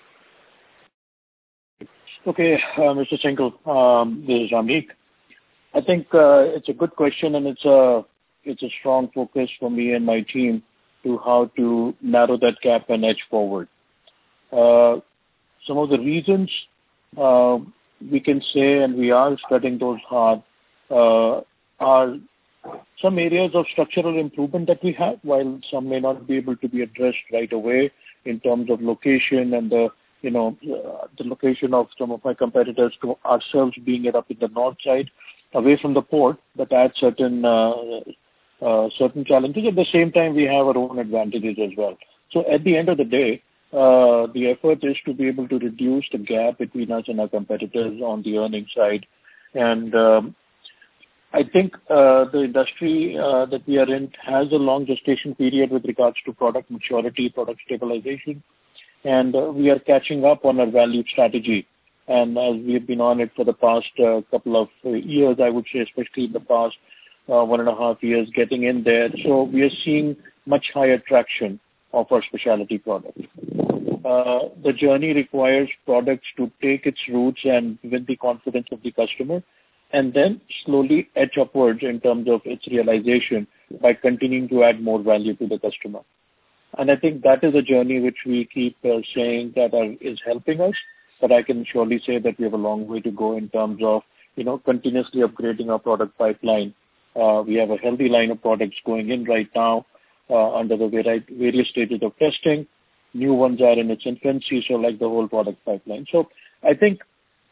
Okay, uh, Mister Singhal, um, this is Ramik. I think uh, it's a good question, and it's a it's a strong focus for me and my team to how to narrow that gap and edge forward. Uh, some of the reasons uh, we can say, and we are studying those hard, uh, are some areas of structural improvement that we have, while some may not be able to be addressed right away in terms of location and the you know uh, the location of some of my competitors to ourselves being it up in the north side, away from the port, but add certain uh, uh, certain challenges. At the same time, we have our own advantages as well. So at the end of the day, uh, the effort is to be able to reduce the gap between us and our competitors on the earnings side. And um, I think uh, the industry uh, that we are in has a long gestation period with regards to product maturity, product stabilization, and uh, we are catching up on our value strategy. And as we have been on it for the past uh, couple of uh, years, I would say, especially in the past uh, one and a half years, getting in there. So we are seeing much higher traction of our specialty products. Uh, the journey requires products to take its roots and win the confidence of the customer, and then slowly edge upwards in terms of its realization by continuing to add more value to the customer. And I think that is a journey which we keep uh, saying that are, is helping us. But I can surely say that we have a long way to go in terms of, you know, continuously upgrading our product pipeline. Uh, we have a healthy line of products going in right now uh, under the various stages of testing. New ones are in its infancy, so like the whole product pipeline. So I think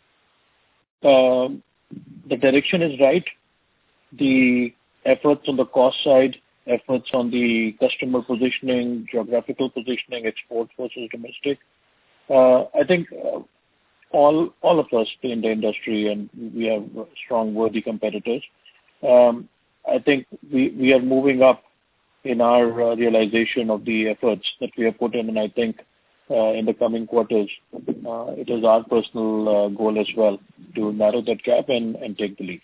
uh, the direction is right. The efforts on the cost side, efforts on the customer positioning, geographical positioning, export versus domestic. Uh, I think uh, all all of us in the industry, and we have strong, worthy competitors. Um, I think we, we are moving up in our uh, realization of the efforts that we have put in, and I think uh, in the coming quarters, uh, it is our personal uh, goal as well to narrow that gap and, and take the lead.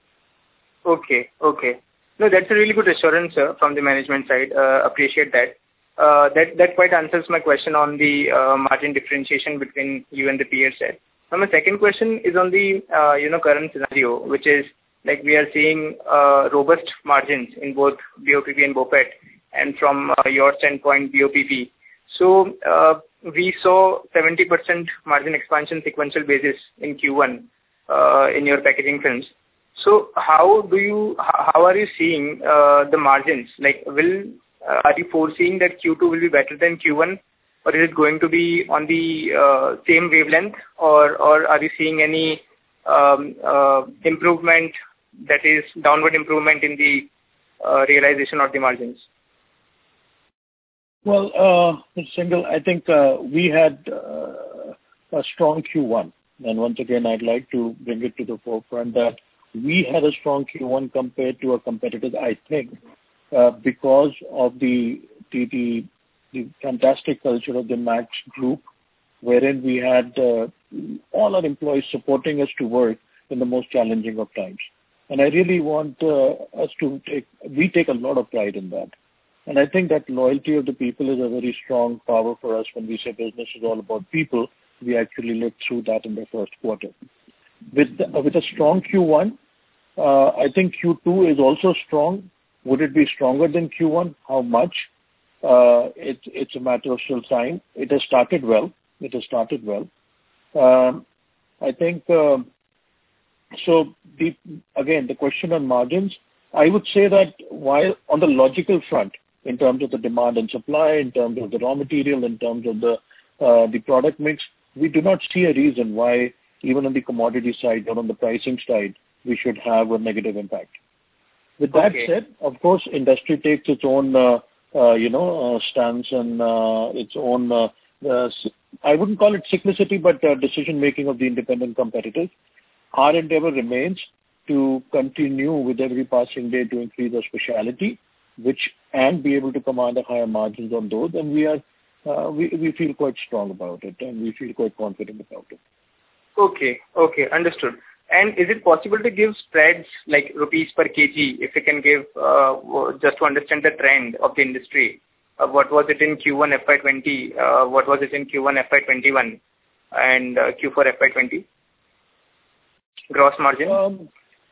Okay, okay. No, that's a really good assurance, sir, from the management side. Uh, appreciate that. Uh, that that quite answers my question on the uh, margin differentiation between you and the peer set. Now, my second question is on the uh, you know current scenario, which is like we are seeing uh, robust margins in both B O P P and BOPET, and from uh, your standpoint, B O P P. So uh, we saw seventy percent margin expansion sequential basis in Q one uh, in your packaging films. So how do you how are you seeing uh, the margins? Like, will Uh, are you foreseeing that Q two will be better than Q one, or is it going to be on the uh, same wavelength, or or are you seeing any um, uh, improvement, that is downward improvement in the uh, realization of the margins? Well, uh, Mister Singhal, I think uh, we had uh, a strong Q one, and once again, I'd like to bring it to the forefront that we had a strong Q one compared to our competitors, I think. Uh, because of the, the the the fantastic culture of the Max Group, wherein we had uh, all our employees supporting us to work in the most challenging of times. And I really want uh, us to take, we take a lot of pride in that. And I think that loyalty of the people is a very strong power for us. When we say business is all about people, we actually lived through that in the first quarter. With, the, with a strong Q one, uh, I think Q two is also strong. Would it be stronger than Q one? How much? Uh, it, it's a matter of still time. It has started well. It has started well. Um, I think, uh, so the, again, the question on margins, I would say that while on the logical front, in terms of the demand and supply, in terms of the raw material, in terms of the uh, the product mix, we do not see a reason why even on the commodity side or on the pricing side, we should have a negative impact. With that okay. said, of course, industry takes its own, uh, uh, you know, uh, stance and uh, its own, uh, uh, I wouldn't call it cyclicity, but uh, decision-making of the independent competitors. Our endeavor remains to continue with every passing day to increase our speciality, which and be able to command a higher margins on those. And we are, uh, we, we feel quite strong about it, and we feel quite confident about it. Okay, okay, understood. And is it possible to give spreads like rupees per kg, if you can give, uh, just to understand the trend of the industry? Uh, what was it in Q one F Y twenty? Uh, what was it in Q one F Y twenty-one and uh, Q four F Y twenty? Gross margin? Um,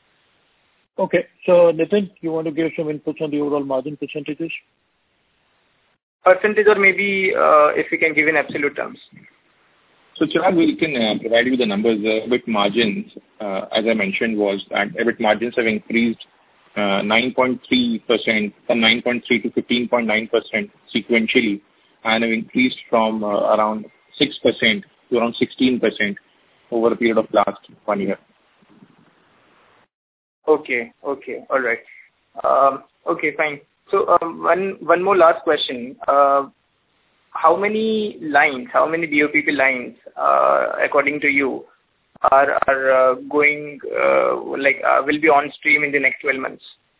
okay. So, Nitin, you want to give some inputs on the overall margin percentages? Percentage, or maybe uh, if you can give in absolute terms. So, Chirag, we can uh, provide you with the numbers. The EBIT margins, uh, as I mentioned, was that EBIT margins have increased uh, nine point three percent from nine point three to fifteen point nine percent sequentially, and have increased from uh, around six percent to around sixteen percent over a period of last one year. Okay, okay, all right. Um, okay, fine. So um, one one more last question. Uh, how many lines, how many B O P P lines, uh, according to you, are are uh, going uh, like uh, will be on stream in the next twelve months?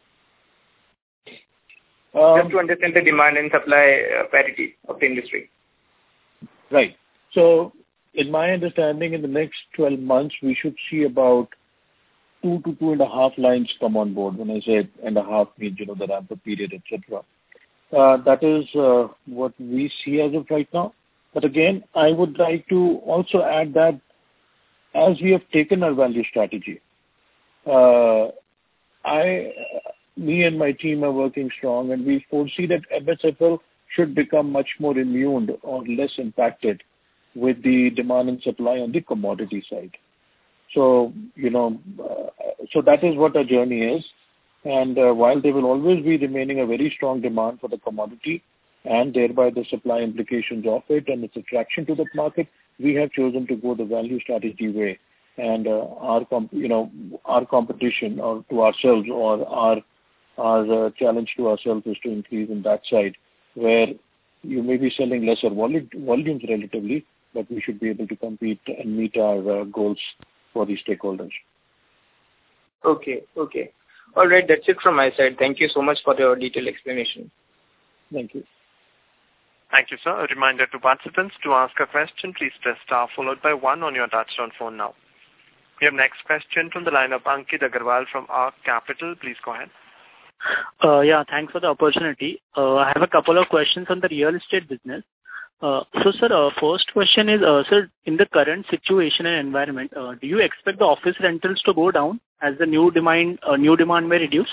Um, Just to understand the demand and supply uh, parity of the industry. Right. So, in my understanding, in the next twelve months, we should see about two to two and a half lines come on board. When I say and a half means, you know, the ramp-up period, et cetera. Uh, that is uh, what we see as of right now. But again, I would like to also add that as we have taken our value strategy, uh, I, me and my team are working strong, and we foresee that M S F L should become much more immune or less impacted with the demand and supply on the commodity side. So, you know, uh, so that is what our journey is. And uh, while there will always be remaining a very strong demand for the commodity and thereby the supply implications of it and its attraction to the market, we have chosen to go the value strategy way. And uh, our, comp- you know, our competition or to ourselves or our, our uh, challenge to ourselves is to increase in that side where you may be selling lesser vol- volumes relatively, but we should be able to compete and meet our uh, goals for the stakeholders. Okay, okay. All right, that's it from my side. Thank you so much for your detailed explanation. Thank you. Thank you, sir. A reminder to participants to ask a question, please press star followed by one on your touchtone phone now. We have next question from the line of Ankit Agarwal from Arc Capital. Please go ahead. Uh, yeah, thanks for the opportunity. Uh, I have a couple of questions on the real estate business. Uh, so, sir, uh, first question is, uh, sir, in the current situation and environment, uh, do you expect the office rentals to go down as the new demand, uh, new demand may reduce?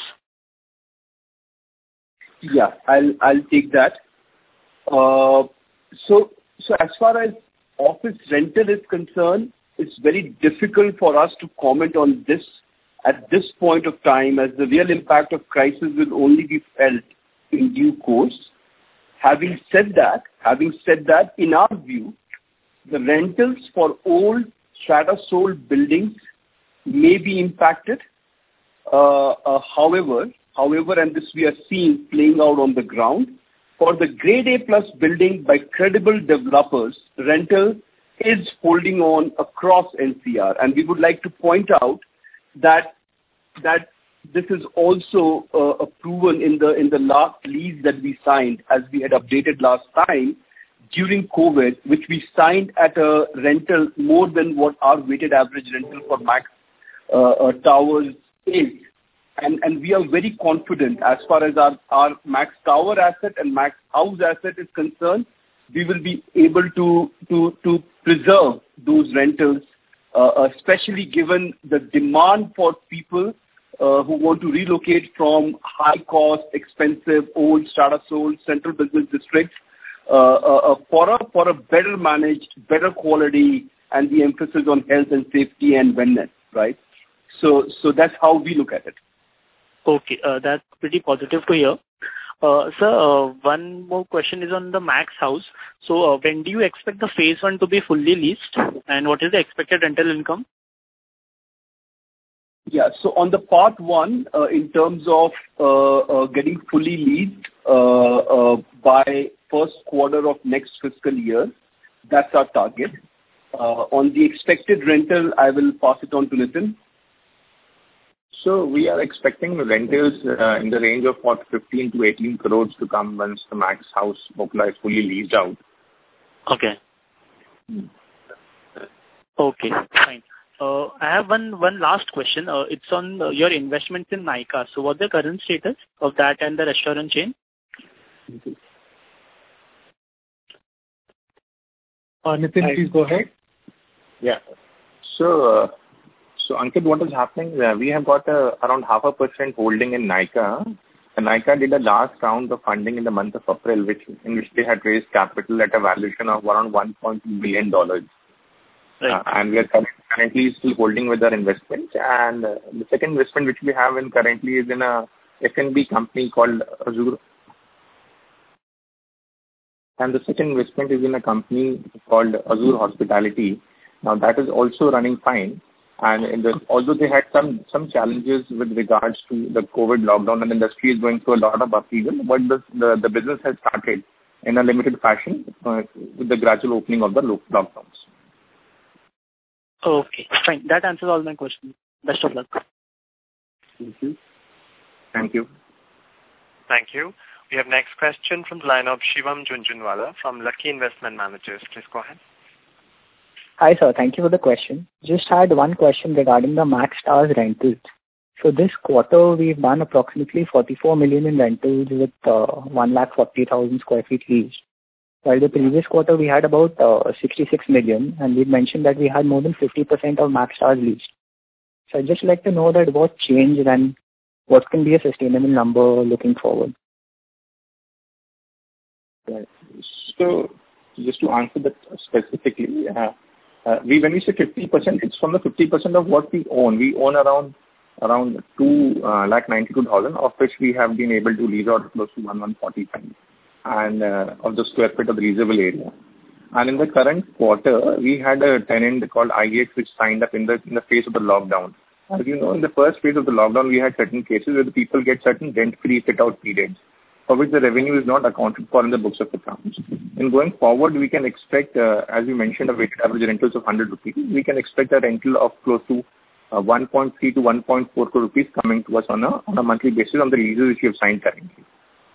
Yeah, I'll I'll take that. Uh, so so as far as office rental is concerned, it's very difficult for us to comment on this at this point of time, as the real impact of crisis will only be felt in due course. Having said that, having said that, in our view, the rentals for old strata sold buildings may be impacted. Uh, uh, however, however, and this we are seeing playing out on the ground, for the grade A plus building by credible developers, rental is holding on across N C R. And we would like to point out that that this is also uh, proven in the in the last lease that we signed, as we had updated last time, during COVID, which we signed at a rental more than what our weighted average rental for Max uh, uh, Towers is. And, and we are very confident as far as our, our Max Tower asset and Max House asset is concerned, we will be able to, to, to preserve those rentals, uh, especially given the demand for people uh, who want to relocate from high-cost, expensive, old, startup-sold central business districts uh, uh, for, a, for a better managed, better quality, and the emphasis on health and safety and wellness, right? So, so that's how we look at it. Okay, uh, that's pretty positive to hear. Uh, sir, uh, one more question is on the Max House. So, uh, when do you expect the phase one to be fully leased, and what is the expected rental income? Yeah, so on the part one, uh, in terms of uh, uh, getting fully leased uh, uh, by first quarter of next fiscal year, that's our target. Uh, on the expected rental, I will pass it on to Nitin. So we are expecting rentals uh, in the range of what fifteen to eighteen crores to come once the Max House Bokla is fully leased out. Okay. Hmm. Okay, fine. Uh, I have one one last question. Uh, it's on uh, your investments in Nykaa. So what's the current status of that and the restaurant chain? Uh, Nitin, please go ahead. Yeah. So, uh, So, Ankit, what is happening? Uh, we have got uh, around half a percent holding in Nykaa. And Nykaa did a last round of funding in the month of April, which in which they had raised capital at a valuation of around one point two billion dollars. Right. Uh, and we are currently still holding with our investment. And uh, the second investment which we have in currently is in a F and B company called Azure. And the second investment is in a company called Azure Hospitality. Now, that is also running fine. And in the, although they had some, some challenges with regards to the COVID lockdown, and the industry is going through a lot of upheaval, but the, the, the business has started in a limited fashion uh, with the gradual opening of the lockdowns. Okay, fine. That answers all my questions. Best of luck. Thank you. Thank you. Thank you. We have next question from the line of Shivam Junjunwala from Lucky Investment Managers. Please go ahead. Hi, sir. Thank you for the question. Just had one question regarding the Max Towers rentals. So this quarter, we've done approximately forty-four million in rentals with uh, one lakh forty thousand square feet leased. While the previous quarter, we had about uh, sixty-six million, and we mentioned that we had more than fifty percent of Max Towers leased. So I'd just like to know that what changed and what can be a sustainable number looking forward. Right. So just to answer that specifically, uh, Uh, we when we say fifty percent, it's from the fifty percent of what we own. We own around around two uh, lakh ninety two thousand, of which we have been able to lease out close to one one forty five, and uh, of the square feet of the leasable area. And in the current quarter, we had a tenant called I X which signed up in the in the phase of the lockdown. As you know, in the first phase of the lockdown, we had certain cases where the people get certain rent-free fit-out periods, for which the revenue is not accounted for in the books of accounts. And going forward, we can expect, uh, as you mentioned, a weighted average rentals of one hundred rupees. We can expect a rental of close to uh, one point three to one point four crore rupees coming to us on a, on a monthly basis on the leases which we have signed currently.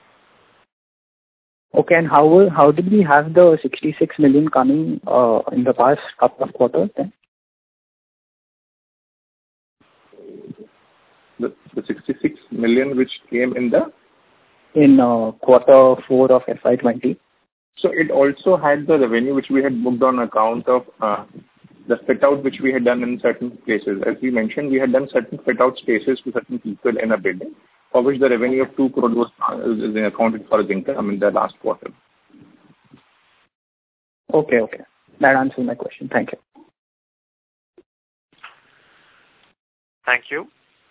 Okay, and how will, how did we have the sixty-six million coming uh, in the past couple of quarters then? The, the sixty-six million which came in the in uh, quarter four of F Y twenty. So it also had the revenue which we had booked on account of uh, the fit-out which we had done in certain places. As we mentioned, we had done certain fit-out spaces to certain people in a building, for which the revenue of two crore was uh, accounted for as income in the last quarter. Okay, okay. That answers my question. Thank you. Thank you.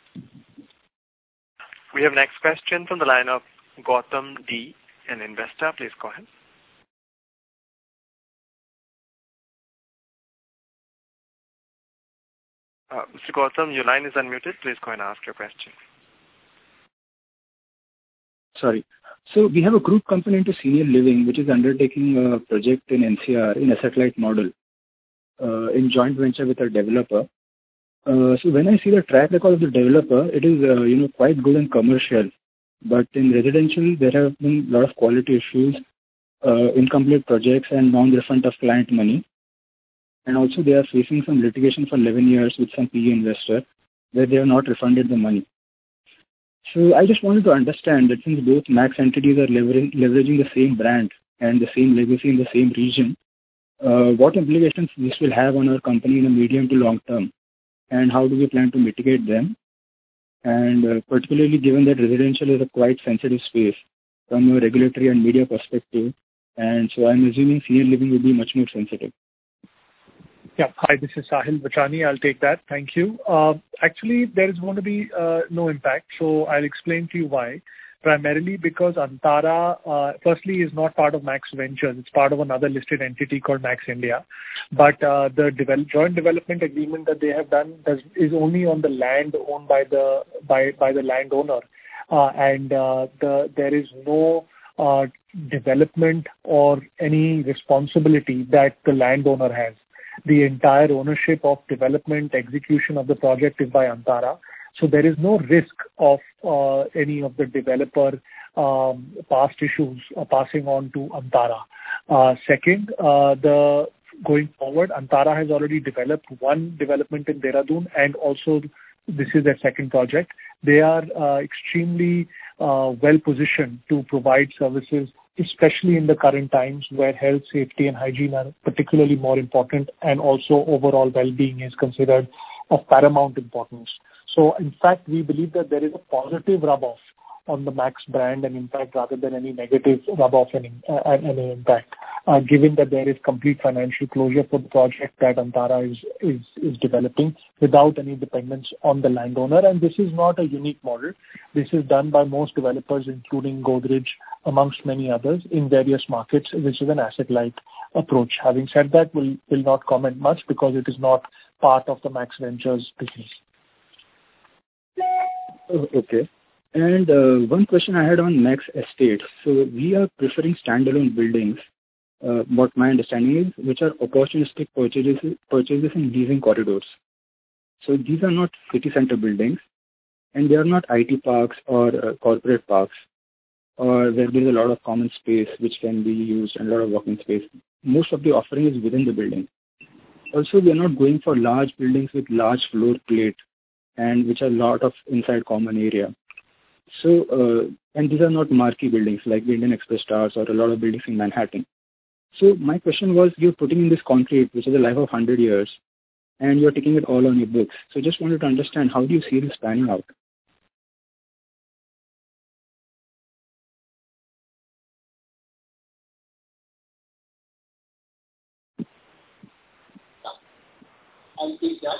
We have next question from the line of Gautam D, an investor. Please go ahead. Uh, Mister Gautam, your line is unmuted. Please go and ask your question. Sorry. So we have a group company into senior living, which is undertaking a project in N C R in a satellite model uh, in joint venture with a developer. Uh, so when I see the track record of the developer, it is uh, you know quite good and commercial. But in residential, there have been a lot of quality issues uh, incomplete projects and non-refund of client money. And also they are facing some litigation for eleven years with some P E investor where they have not refunded the money. So I just wanted to understand that since both Max entities are lever- leveraging the same brand and the same legacy in the same region, uh, what implications this will have on our company in the medium to long term, and how do we plan to mitigate them? And uh, particularly given that residential is a quite sensitive space from a regulatory and media perspective, and so I'm assuming senior living will be much more sensitive. Yeah. Hi, this is Sahil Bachani. I'll take that. Thank you. Uh, actually, there is going to be uh, no impact. So I'll explain to you why. Primarily because Antara, uh, firstly, is not part of Max Ventures. It's part of another listed entity called Max India. But uh, the develop, joint development agreement that they have done does, is only on the land owned by the by by the landowner, uh, and uh, the there is no uh, development or any responsibility that the landowner has. The entire ownership of development, execution of the project is by Antara. So there is no risk of uh, any of the developer um, past issues uh, passing on to Antara. Uh, second, uh, the going forward, Antara has already developed one development in Dehradun, and also this is their second project. They are uh, extremely uh, well positioned to provide services, especially in the current times where health, safety and hygiene are particularly more important, and also overall well-being is considered of paramount importance. So in fact, we believe that there is a positive rub-off on the Max brand and impact rather than any negative rub-off and, uh, and, and impact, uh, given that there is complete financial closure for the project that Antara is, is, is developing without any dependence on the landowner. And this is not a unique model. This is done by most developers, including Godrej, amongst many others, in various markets, which is an asset-light approach. Having said that, we'll, we'll not comment much because it is not part of the Max Ventures business. Oh, okay. And uh, one question I had on Max Estates. So we are preferring standalone buildings, uh, what my understanding is, which are opportunistic purchases, purchases in leasing corridors. So these are not city center buildings, and they are not I T parks or uh, corporate parks, or where there is a lot of common space which can be used and a lot of working space. Most of the offering is within the building. Also, we are not going for large buildings with large floor plate and which are a lot of inside common area. So, uh, and these are not marquee buildings like the Indian Express Towers or a lot of buildings in Manhattan. So my question was, you're putting in this concrete, which is a life of one hundred years, and you're taking it all on your books. So just wanted to understand, how do you see this panning out? I'll take that.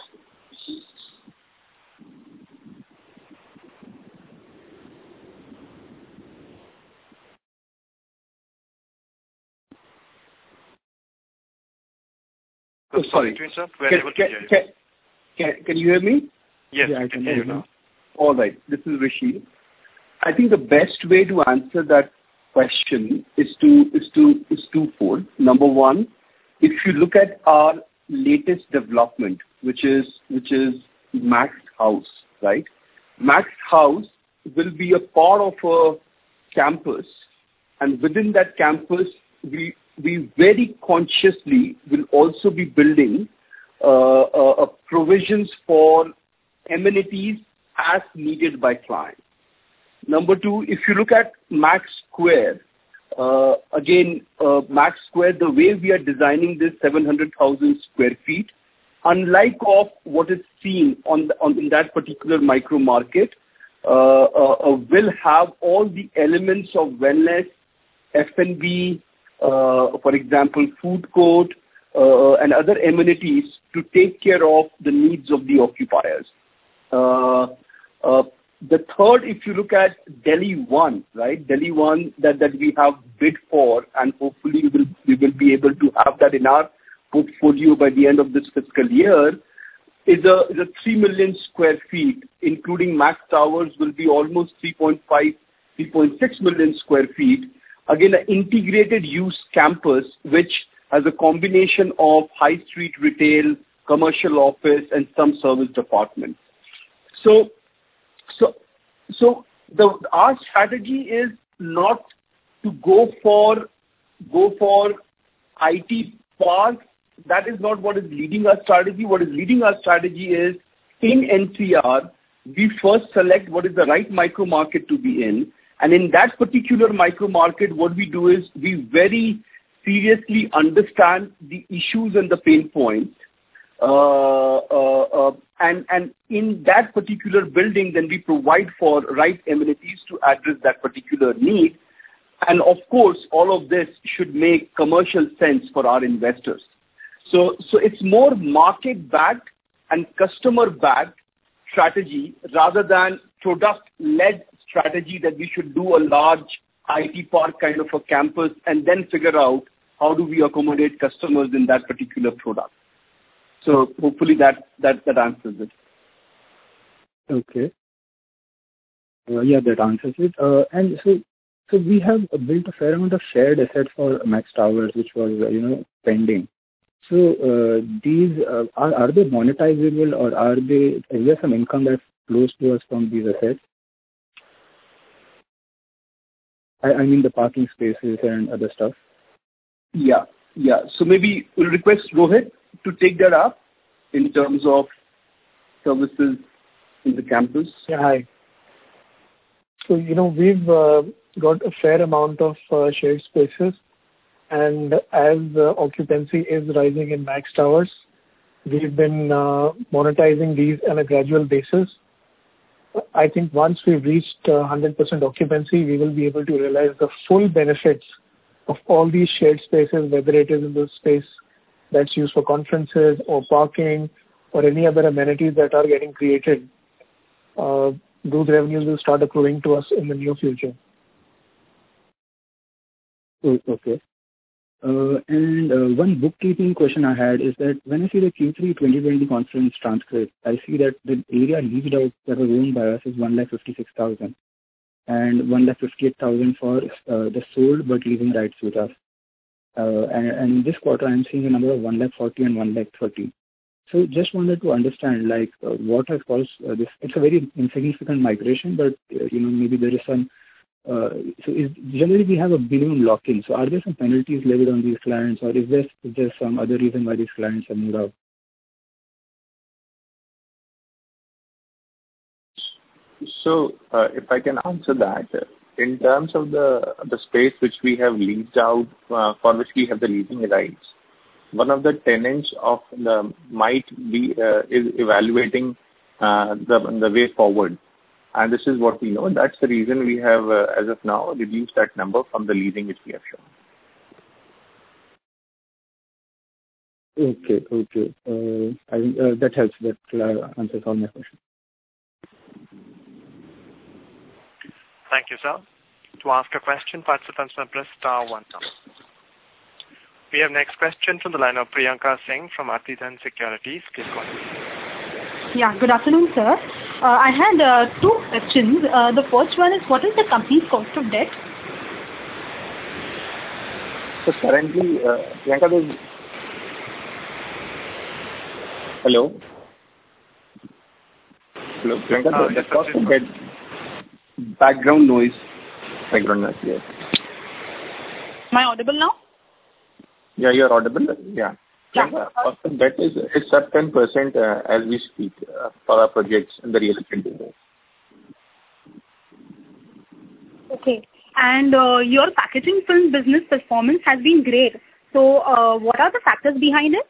Oh, sorry. Can, can, can, can, can you hear me? Yes, yeah, I can hear you now. All right. This is Rishi. I think the best way to answer that question is to is to is twofold. Number one, if you look at our latest development, which is which is Max House, right? Max House will be a part of a campus, and within that campus, we we very consciously will also be building uh, uh, provisions for amenities as needed by clients. Number two, if you look at Max Square, uh, again, uh, Max Square, the way we are designing this seven hundred thousand square feet, unlike of what is seen on, the, on in that particular micro market, uh, uh, uh, will have all the elements of wellness, F and B, uh, for example, food court, uh, and other amenities to take care of the needs of the occupiers. Uh, uh, the third, if you look at Delhi One, right, Delhi One that, that we have bid for, and hopefully we will, we will be able to have that in our portfolio by the end of this fiscal year, is a, is a three million square feet, including Max Towers will be almost three point five, three point six million square feet. Again, an integrated use campus, which has a combination of high street retail, commercial office, and some service departments. So, so, so the our strategy is not to go for go for I T parks. That is not what is leading our strategy. What is leading our strategy is in N C R, we first select what is the right micro market to be in. And in that particular micro market, what we do is we very seriously understand the issues and the pain points. Uh, uh, uh, and, and in that particular building, then we provide for right amenities to address that particular need. And of course, all of this should make commercial sense for our investors. So, so it's more market-backed and customer-backed strategy rather than product-led strategy that we should do a large I T park kind of a campus and then figure out how do we accommodate customers in that particular product. So hopefully that, that, that answers it. Okay. Uh, yeah, that answers it. Uh, and so, so we have built a fair amount of shared assets for Max Towers, which was, uh, you know, pending. So uh, these uh, are are they monetizable, or are they? Is there some income that flows to us from these assets? I, I mean the parking spaces and other stuff. Yeah, yeah. So maybe we'll request Rohit to take that up in terms of services in the campus. Yeah, hi. So, you know, we've uh, got a fair amount of uh, shared spaces, and as uh, occupancy is rising in Max Towers, we've been uh, monetizing these on a gradual basis. I think once we've reached uh, one hundred percent occupancy, we will be able to realize the full benefits of all these shared spaces, whether it is in the space that's used for conferences or parking or any other amenities that are getting created. Uh, those revenues will start accruing to us in the near future. Okay. Uh, and uh, one bookkeeping question I had is that when I see the Q three twenty twenty conference transcript, I see that the area leased out that was owned by us is one lakh fifty-six thousand and one lakh fifty-eight thousand for uh, the sold but leasing rights with us. Uh, and, and in this quarter, I'm seeing a number of one lakh forty and one lakh thirty. So just wanted to understand, like, uh, what has caused uh, this. It's a very insignificant migration, but, uh, you know, maybe there is some, uh, so is, generally we have a minimum lock-in. So are there some penalties levied on these clients, or is there, is there some other reason why these clients have moved out? So, uh, if I can answer that, in terms of the the space which we have leased out, uh, for which we have the leasing rights, one of the tenants of the might be uh, is evaluating uh, the the way forward, and this is what we know. That's the reason we have, uh, as of now, reduced that number from the leasing which we have shown. Okay, okay. Uh, I think uh, that helps. That uh, answers all my questions. Thank you, sir. To ask a question, participants may press star one now. We have next question from the line of Priyanka Singh from Atidhan Securities. Please go ahead. Yeah, good afternoon, sir. Uh, I had uh, two questions. Uh, the first one is, what is the company's cost of debt? So currently, uh, Priyanka, there's... Hello? Hello, Priyanka, uh, the cost of debt... Background noise. Background noise, yes. Am I audible now? Yeah, you're audible. Yeah. Yeah. Uh, cost of debt is it's at ten percent uh, as we speak uh, for our projects in the real estate business. Okay. And uh, your packaging film business performance has been great. So, uh, what are the factors behind it?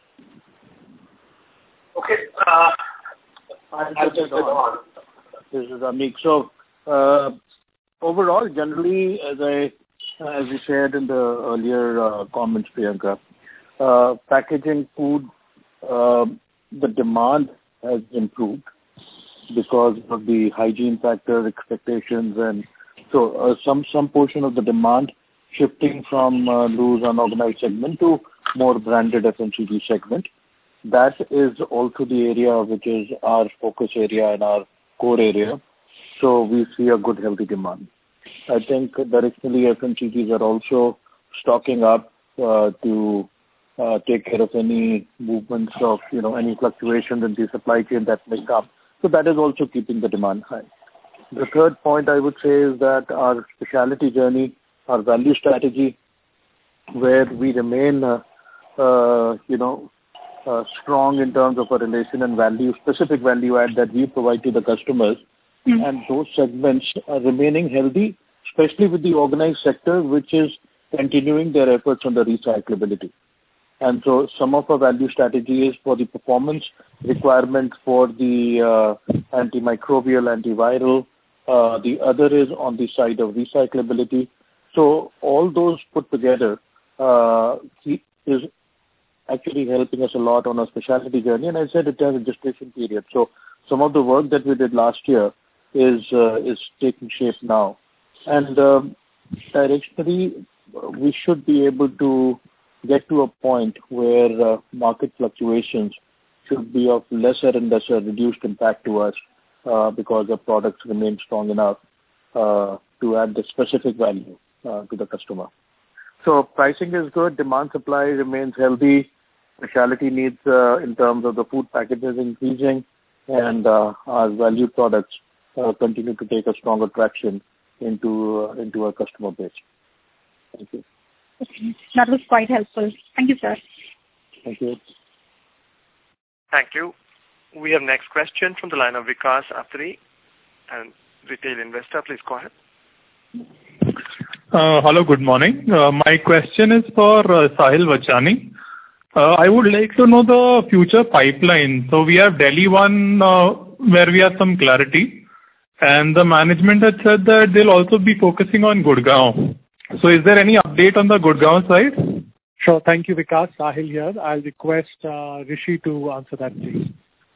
Okay. Uh, I'll, I'll take it on. This is Amik. So, uh, overall, generally, as I as we shared in the earlier uh, comments, Priyanka, uh, packaging food, uh, the demand has improved because of the hygiene factor expectations, and so uh, some some portion of the demand shifting from uh, loose unorganized segment to more branded F M C G segment. That is also the area which is our focus area and our core area. So we see a good healthy demand. I think directionally F M C Gs are also stocking up uh, to uh, take care of any movements of, you know, any fluctuations in the supply chain that may come. So that is also keeping the demand high. The third point I would say is that our specialty journey, our value strategy where we remain, uh, uh, you know, uh, strong in terms of a relation and value, specific value add that we provide to the customers. Mm. And those segments are remaining healthy, especially with the organized sector, which is continuing their efforts on the recyclability. And so some of our value strategy is for the performance requirement for the uh, antimicrobial, antiviral. Uh, the other is on the side of recyclability. So all those put together uh, is actually helping us a lot on our specialty journey. And I said it has a gestation period. So some of the work that we did last year is uh, is taking shape now. And uh, directionally, we should be able to get to a point where uh, market fluctuations should be of lesser and lesser reduced impact to us uh, because the products remain strong enough uh, to add the specific value uh, to the customer. So pricing is good, demand supply remains healthy, specialty needs uh, in terms of the food packages increasing, and uh, our value products uh, continue to take a stronger traction into uh, into our customer base. Thank you. Okay. That was quite helpful. Thank you, sir. Thank you. Thank you. We have next question from the line of Vikas Atri, and retail investor. Please go ahead. Uh, hello, good morning. Uh, my question is for uh, Sahil Vachani. Uh, I would like to know the future pipeline. So we have Delhi one uh, where we have some clarity, and the management had said that they'll also be focusing on Gurgaon. So is there any update on the Gurgaon side? Sure. Thank you, Vikas. Sahil here. I'll request uh, Rishi to answer that, please.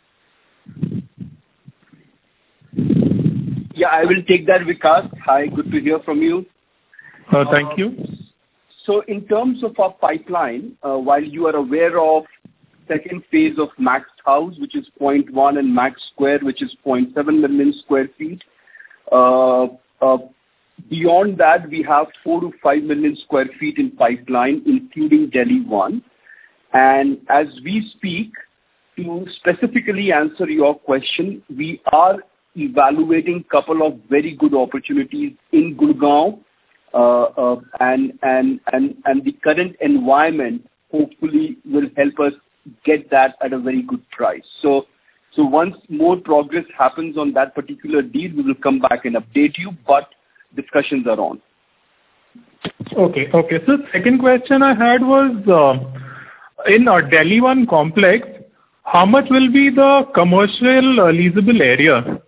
Yeah, I will take that, Vikas. Hi, good to hear from you. Uh, thank uh, you. So in terms of our pipeline, uh, while you are aware of second phase of Max House, which is zero point one, and Max Square, which is zero point seven million square feet, uh, uh, beyond that, we have four to five million square feet in pipeline, including Delhi one. And as we speak, to specifically answer your question, we are evaluating a couple of very good opportunities in Gurgaon, uh, uh, and, and, and, and the current environment hopefully will help us get that at a very good price. So, so once more progress happens on that particular deal, we will come back and update you, but discussions are on. Okay, okay. So second question I had was, uh, in our Delhi one complex, how much will be the commercial uh, leasable area?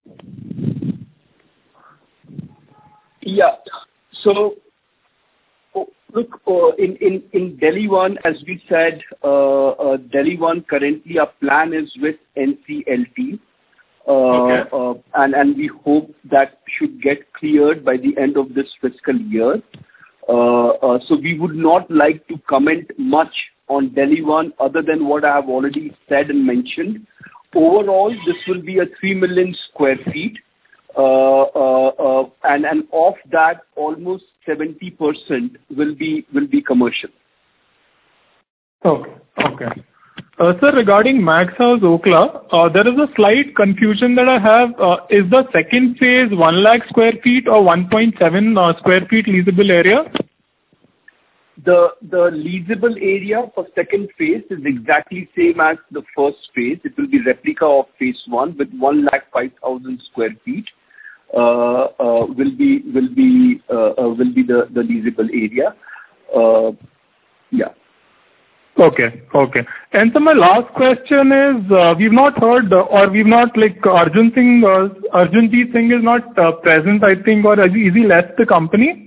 Yeah. So, oh, look, uh, in, in, in Delhi one, as we said, uh, uh, Delhi one currently our plan is with N C L T. Uh, okay. uh, and, and we hope that should get cleared by the end of this fiscal year. Uh, uh, so we would not like to comment much on Delhi one other than what I have already said and mentioned. Overall, this will be a three million square feet. Uh, uh, uh, and, and of that, almost seventy percent will be, will be commercial. Okay, okay. Uh, sir, regarding Max House Okhla, uh, there is a slight confusion that I have. Uh, is the second phase one lakh square feet or one point seven uh, square feet leasable area? The the leasable area for second phase is exactly same as the first phase. It will be replica of phase one with one lakh five thousand square feet. Uh, uh, will be will be uh, uh, will be the, the leasable area. Uh, yeah. Okay, okay. And so my last question is, uh, we've not heard, uh, or we've not, like, Arjun Singh, uh, Arjunjeet Singh is not uh, present, I think, or has he, is he left the company?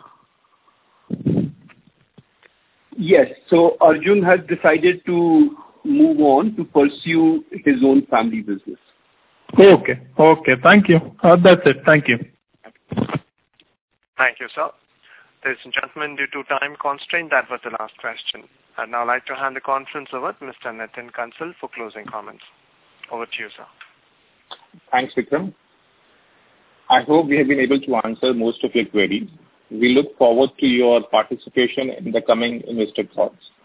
Yes, so Arjun has decided to move on to pursue his own family business. Okay, okay, thank you. Uh, that's it, thank you. Thank you, sir. Ladies and gentlemen, due to time constraint, that was the last question. I'd now like to hand the conference over to Mister Nitin Kansal for closing comments. Over to you, sir. Thanks, Vikram. I hope we have been able to answer most of your queries. We look forward to your participation in the coming investor calls.